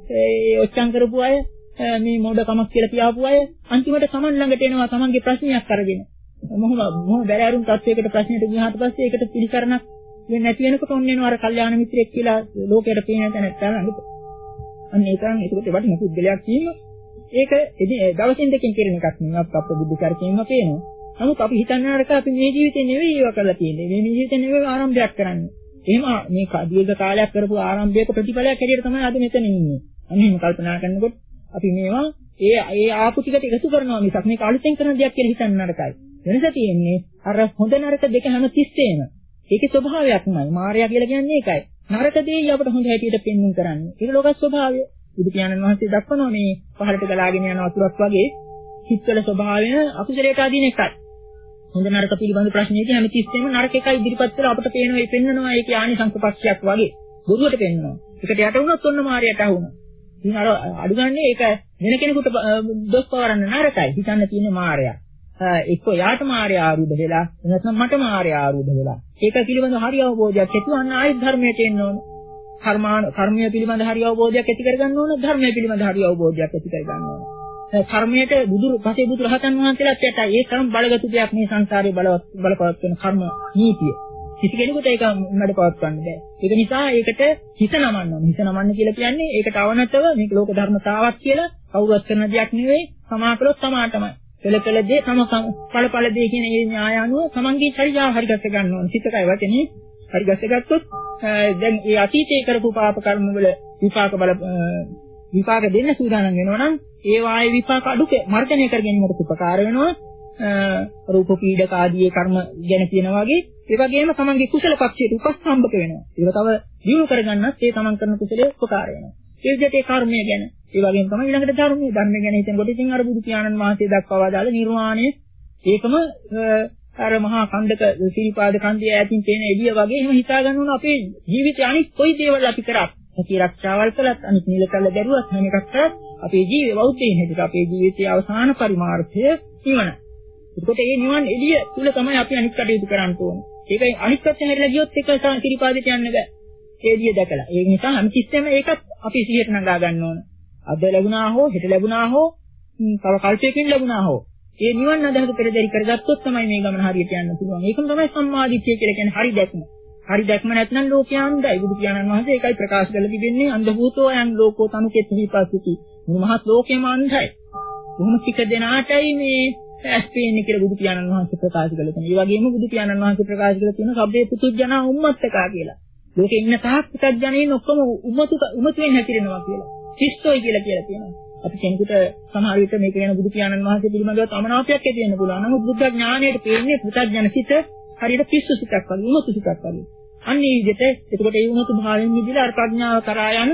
ඒ ඔච්චම් කරපු අය, මේ මොඩකමක් කියලා කියාපු අය අන්තිමට තමන් ළඟට එනවා තමන්ගේ ප්‍රශ්නයක් අරගෙන. මොහොම මොහොම බැලෑරුම් තත්වයකට ප්‍රශ්නෙට ගියාට පස්සේ ඒකට පිළිසරණක් වෙන්නේ නැති වෙනකොට ඔන්න එනවා අර කල්යාණ මිත්‍රයෙක් කියලා ලෝකයට පේන තැනට ළඟට. අන්න ඒ තරම් ඒකට වටින පුද්ගලයක් කියනවා. ඒක දවසින් දෙකකින් කෙරෙන එකක් නෙවෙයි. අප අපේ බුද්ධ චරිතයෙන්ම පේනවා. නමුත් අපි හිතන්නේ අරක අපි මේ ජීවිතේ නෙවෙයි ඒව කරලා තියෙන්නේ. මේ ජීවිතේ නෙවෙයි ආරම්භයක් කරන්නේ. එහෙම මේ දීර්ඝ කාලයක් කරපු ආරම්භයක ප්‍රතිඵලයක් හැටියට තමයි අද මෙතන ඉන්නේ. අනිත් කල්පනා කරනකොට අපි මේවා ඒ ඒ ආපු ටිකට එකතු කරනවා මිසක් මේක අලුතෙන් කරන දෙයක් කියලා හිතන්න නරකයි. වෙනස තියෙන්නේ අර හොඳ නරක දෙක හැම තිස්සෙම. ඒකේ ස්වභාවයක්මයි. මායя කියලා කියන්නේ ඒකයි. නරක දේ අපිට හොඳ හැටියට පෙන්වන්න කරන්නේ. ඒක ලෝක ස්වභාවය. බුදු පියාණන් වහන්සේ දක්වනවා මේ පහළට ගලාගෙන යන වතුරක් වගේ හිත්වල ස්වභාවය අකුසලයට අදින එකයි. හොඳ නරක පිළිබඳ ප්‍රශ්නයේදී හැම තිස්සෙම නරක එකයි ඉදිරිපත් කරලා අපිට පේනවා ඒ පෙන්වනවා ඒකේ ආනිසංස පක්ෂයක් වගේ. බොරුවට පෙන්වනවා. ඒකට යට වුණොත් ඔන්න මායයට අහුණා. ඉතින් අර අඩු ගන්නේ ඒක වෙන කෙනෙකුට දොස් පවරන්න නරකයි. හිතන්න තියෙන මායя. එක්ක යාට මායя ආරුධ වෙලා නැත්නම් මට මායя ආරුධ වෙලා. ඒක පිළිබඳ හරි අවබෝධයක් ඇතිවන්න ආයෙත් ධර්මයට එන්න ඕන. කර්මාන කර්මය පිළිබඳ හරි අවබෝධයක් ඇති කරගන්න ඕන. ධර්මය පිළිබඳ හරි අවබෝධයක් ඇති කරගන්න ඕන. කර්මයට බුදු පසේ බුදු රහතන් වහන්සේලාත් යටයි. ඒ තරම් බලගත් දෙයක් මේ සංසාරේ බලවත් බලපවත් වෙන කර්ම නීතිය. කිසි කෙනෙකුට ඒක මඩ පවත්වන්න බෑ. ඒක නිසා ඒකට හිත නමන්න ඕන. හිත නමන්න කියලා කියන්නේ ඒකට අවනතව මේක ලෝක ධර්මතාවක් කියලා කවුරුත් කරන දෙයක් නෙවෙයි. සමාකලොත් සමාතමයි. පෙළ පෙළ දේ තම ඵල ඵල දේ කියන මේ න්‍යාය අනුව තමන්ගේ චර්යාව හරිගස්ස ගන්න ඕන. සිතකයි වචනේ හරිගස්ස ගත්තොත් දැන් ඒ අතීතයේ කරපු පාප කර්ම වල විපාක බල විපාක දෙන්න සූදානම් වෙනවා නම් ඒ වායේ විපාක අඩු මර්ධනය කර ගැනීමට උපකාර වෙනවා. රූප පීඩක ආදී කර්ම ගැන කියනවා වගේ ඒ වගේම තමන්ගේ කුසල පක්ෂයට උපස්තම්භක වෙනවා. ඒක තව දියුණු කරගන්නත් ඒ තමන් කරන කුසලයේ උපකාර වෙනවා. ඒ විදිහට ඒ කර්මය ගැන ඒ වගේම තමයි ඊළඟට ධර්මයේ ධර්ම ගැන හිතනකොට ඉතින් අර බුදු පියාණන් වහන්සේ දක්වවා දාලා නිර්වාණය ඒකම අර මහා කන්දක සිරිපාද කන්දේ ඈතින් පේන එළිය වගේ එහෙම හිතා ගන්න ඕන අපේ ජීවිතේ අනිත් කොයි දේවල් අපි කරත් අපි රක්ෂාවල් කළත් අනිත් නිලකල්ල දරුවත් හැම එකක් කරත් අපේ ජීවිතේ බෞද්ධයින් හැටියට අපේ ජීවිතයේ අවසාන පරිමාර්ථය නිවන. ඒකට ඒ නිවන් එළිය තුල තමයි අපි අනිත් කටයුතු කරන්න ඕනේ. ඒකයි අනිත් පැත්ත හැරිලා ගියොත් ඒක සිරිපාදයට යන්න බෑ. ඒ එළිය දැකලා. ඒ නිසා හැමතිස්සෙම ඒකත් අපි සිහියට නගා ගන්න ඕන. අද ලැබුණා හෝ හෙට ලැබුණා හෝ තව කල්පයකින් ලැබුණා හෝ ඒ නිවන් අදහස පෙරදරි කරගත්තොත් තමයි මේ ගමන හරියට යන්න පුළුවන්. ඒකම තමයි සම්මාදිට්ඨිය කියලා කියන්නේ හරි දැක්ම. හරි දැක්ම නැත්නම් ලෝකයේ අන්ධයි. බුදු පියාණන් වහන්සේ ඒකයි ප්‍රකාශ කරලා තිබෙන්නේ අන්ධ භූතෝ යන් ලෝකෝ තනුකෙත් හිපස්සිති. මේ මහත් ලෝකයේම අන්ධයි. කොහොම ටික දෙනාටයි මේ ඇස් පේන්නේ කියලා බුදු පියාණන් වහන්සේ ප්‍රකාශ කළා. ඒ වගේම බුදු පියාණන් වහන්සේ ප්‍රකාශ කරලා තියෙන සබ්බේ පුතුජනා උම්මත්තකා කියලා. ලෝකේ ඉන්න තාක් පුතඥයින් ඔක්කොම උමතු උමතු වෙන්න හැතිරෙනවා කියලා. ශිෂ්ටෝයි කියලා කියලා කියනවා. අපි කෙනෙකුට සමහර විට මේක ගැන බුදු පියාණන් වහන්සේ පිළිබඳව අමනාපයක් ඇති වෙන්න පුළුවන්. නමුත් බුද්ධ ඥාණයට පේන්නේ පුතඥන සිත හරියට පිස්සු සිතක් වගේ, උමතු සිතක් වගේ. අන්න ඒ විදිහට එතකොට ඒ උමතු භාවයෙන් මිදලා අර ප්‍රඥාව කරා යන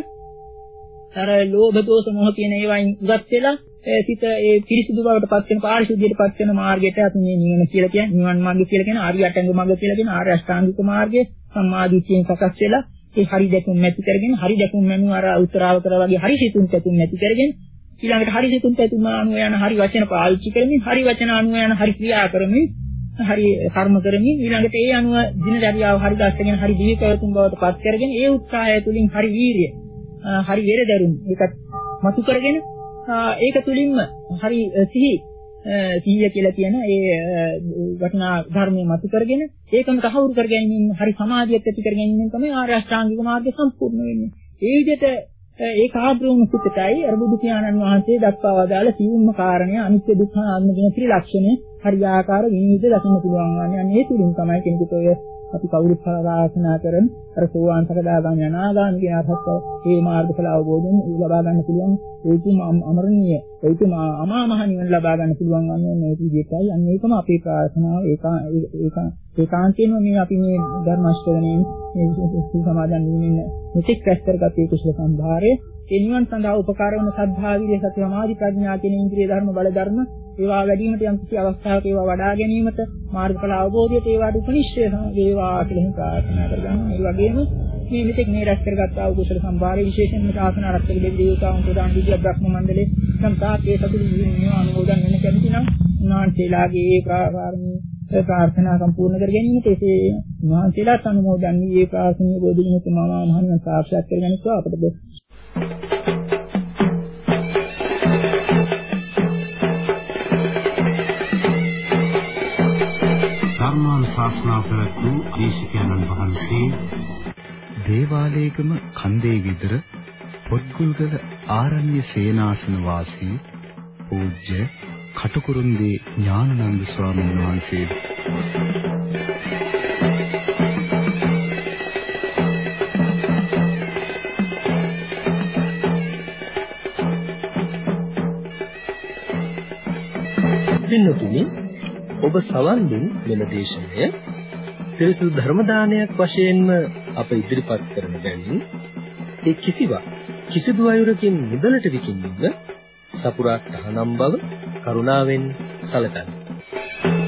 අර ලෝභ දෝෂ මොහ කියන ඒවායින් ඉවත් වෙලා සිත ඒ පිරිසිදු බවට පත් වෙන පාරිශුද්ධියට පත් වෙන මාර්ගයට අපි මේ නිවන කියලා කියන්නේ නිවන් මාර්ගය කියලා කියන ආර්ය අටංග මාර්ගය කියලා කියන ආර්ය අෂ්ටාංගික මාර්ගය සම්මාදිට්ඨියෙන් සකස් වෙලා ඒ හරි දැකුම් නැති කරගෙන හරි දැකුම් මනු අර උත්තරාවතර වගේ හරි සිතුම් පැතුම් නැති කරගෙන ඊළඟට හරි සිතුම් පැතුම් අනුව යන හරි වචන පාවිච්චි කරමින් හරි වචන අනුව යන හරි ක්‍රියා කරමින් හරි කර්ම කරමින් ඊළඟට ඒ අනුව දිනචරියාව හරි දැක්කගෙන හරි ජීවිත පැවතුම් බවට පත් කරගෙන ඒ උත්සාහය තුලින් හරි වීරිය හරි වෙරදරුම් ඒකත් මතු කරගෙන ඒක තුලින්ම හරි සිහි සිහිය කියලා කියන ඒ වටිනා ධර්මයේ මතු කරගෙන ඒකම තහවුරු කර ගැනීම හරි සමාධියක් ඇති කර ගැනීම තමයි ආර්ය අෂ්ටාංගික මාර්ගය සම්පූර්ණ වෙන්නේ. ඒ විදිහට ඒ කාබ්‍රෝණ සුත්තයි අර බුදු පියාණන් වහන්සේ දක්වා වදාළ සියුම්ම කාරණය අනිත්‍ය දුක්ඛ අනාත්ම කියන ත්‍රිලක්ෂණය හරියාකාර විනිවිද දකින්න පුළුවන් වන්නේ. අන්න ඒ තුලින් තමයි කෙනෙකුට ඔය අපි කවුරුත් ප්‍රාර්ථනා කරන අර සෝවාන් සකදාගාමී අනාගාමී කියන අර්ථය මේ මාර්ගඵල අවබෝධයෙන් ලබා ගන්න පුළුවන්. ඒකම අමරණීය ඒකම අමා මහ නිවන ලබා ගන්න පුළුවන් වන්නේ මේ විදිහටයි. අන්න ඒකම අපේ ප්‍රාර්ථනාව ඒකා ඒක ඒකාන්තයෙන්ම මේ අපි මේ ධර්ම ශ්‍රවණයෙන් මේ සමාදන් වීමෙන් මෙතෙක් රැස් කරගත් ඒ කුසල සම්භාරය ඒ නිවන් සඳහා උපකාර වන සද්ධා විරිය සති සමාධි ප්‍රඥා කියන ඉන්ද්‍රිය ධර්ම බල ධර්ම ඒවා වැඩි වීමට යම් කිසි අවස්ථාවක ඒවා වඩා ගැනීමට මාර්ගඵල අවබෝධයට ඒවාට උපනිශ්‍රය වේවා කියලා ප්‍රාර්ථනා කරගන්නවා. ඒ වගේම මේ මෙතෙක් මේ රැස් කරගත් ආ කුසල සම්භාරය විශේෂයෙන්ම ශාසන ආරක්ෂක දෙවි දේවතාවුන් ප්‍රදාන විද්‍යා බ්‍රහ්ම මණ්ඩලයේ සම්පාතයේ සතුටු ජීවන අනුමෝදන් වෙන කැමති නම් උන්වහන්සේලාගේ ඒ ප්‍රාර්ථනා ප්‍රාර්ථනා සම්පූර්ණ කර ගැනීමට එසේ උන්වහන්සේලාත් අනුමෝදන් වී ඒ ප්‍රාර්ථනීය බෝධිනිත මම මහණන් සාක්ෂාත් කර ගැනීමට අපට ධර්මානුශාසනා කරපු දේශකයන්න් වහන්සේ දේවාලයේගම කන්දේ විතර පොත්ගුල්ගල ආරණ්‍ය සේනාසන වාසී පූජ්‍ය කටුකුරුන්දී ඥානানন্দ ස්වාමීන් වහන්සේ පින්නතුනි ඔබ සවන් දුන් මෙම දේශනය පිරිසුදු ධර්ම දානයක් වශයෙන්ම අප ඉදිරිපත් කරන බැවින් ඒ කිසිවක් කිසිදු අයුරකින් මුදලට විකිණීම සපුරා තහනම් බව කරුණාවෙන් සැලකන්න.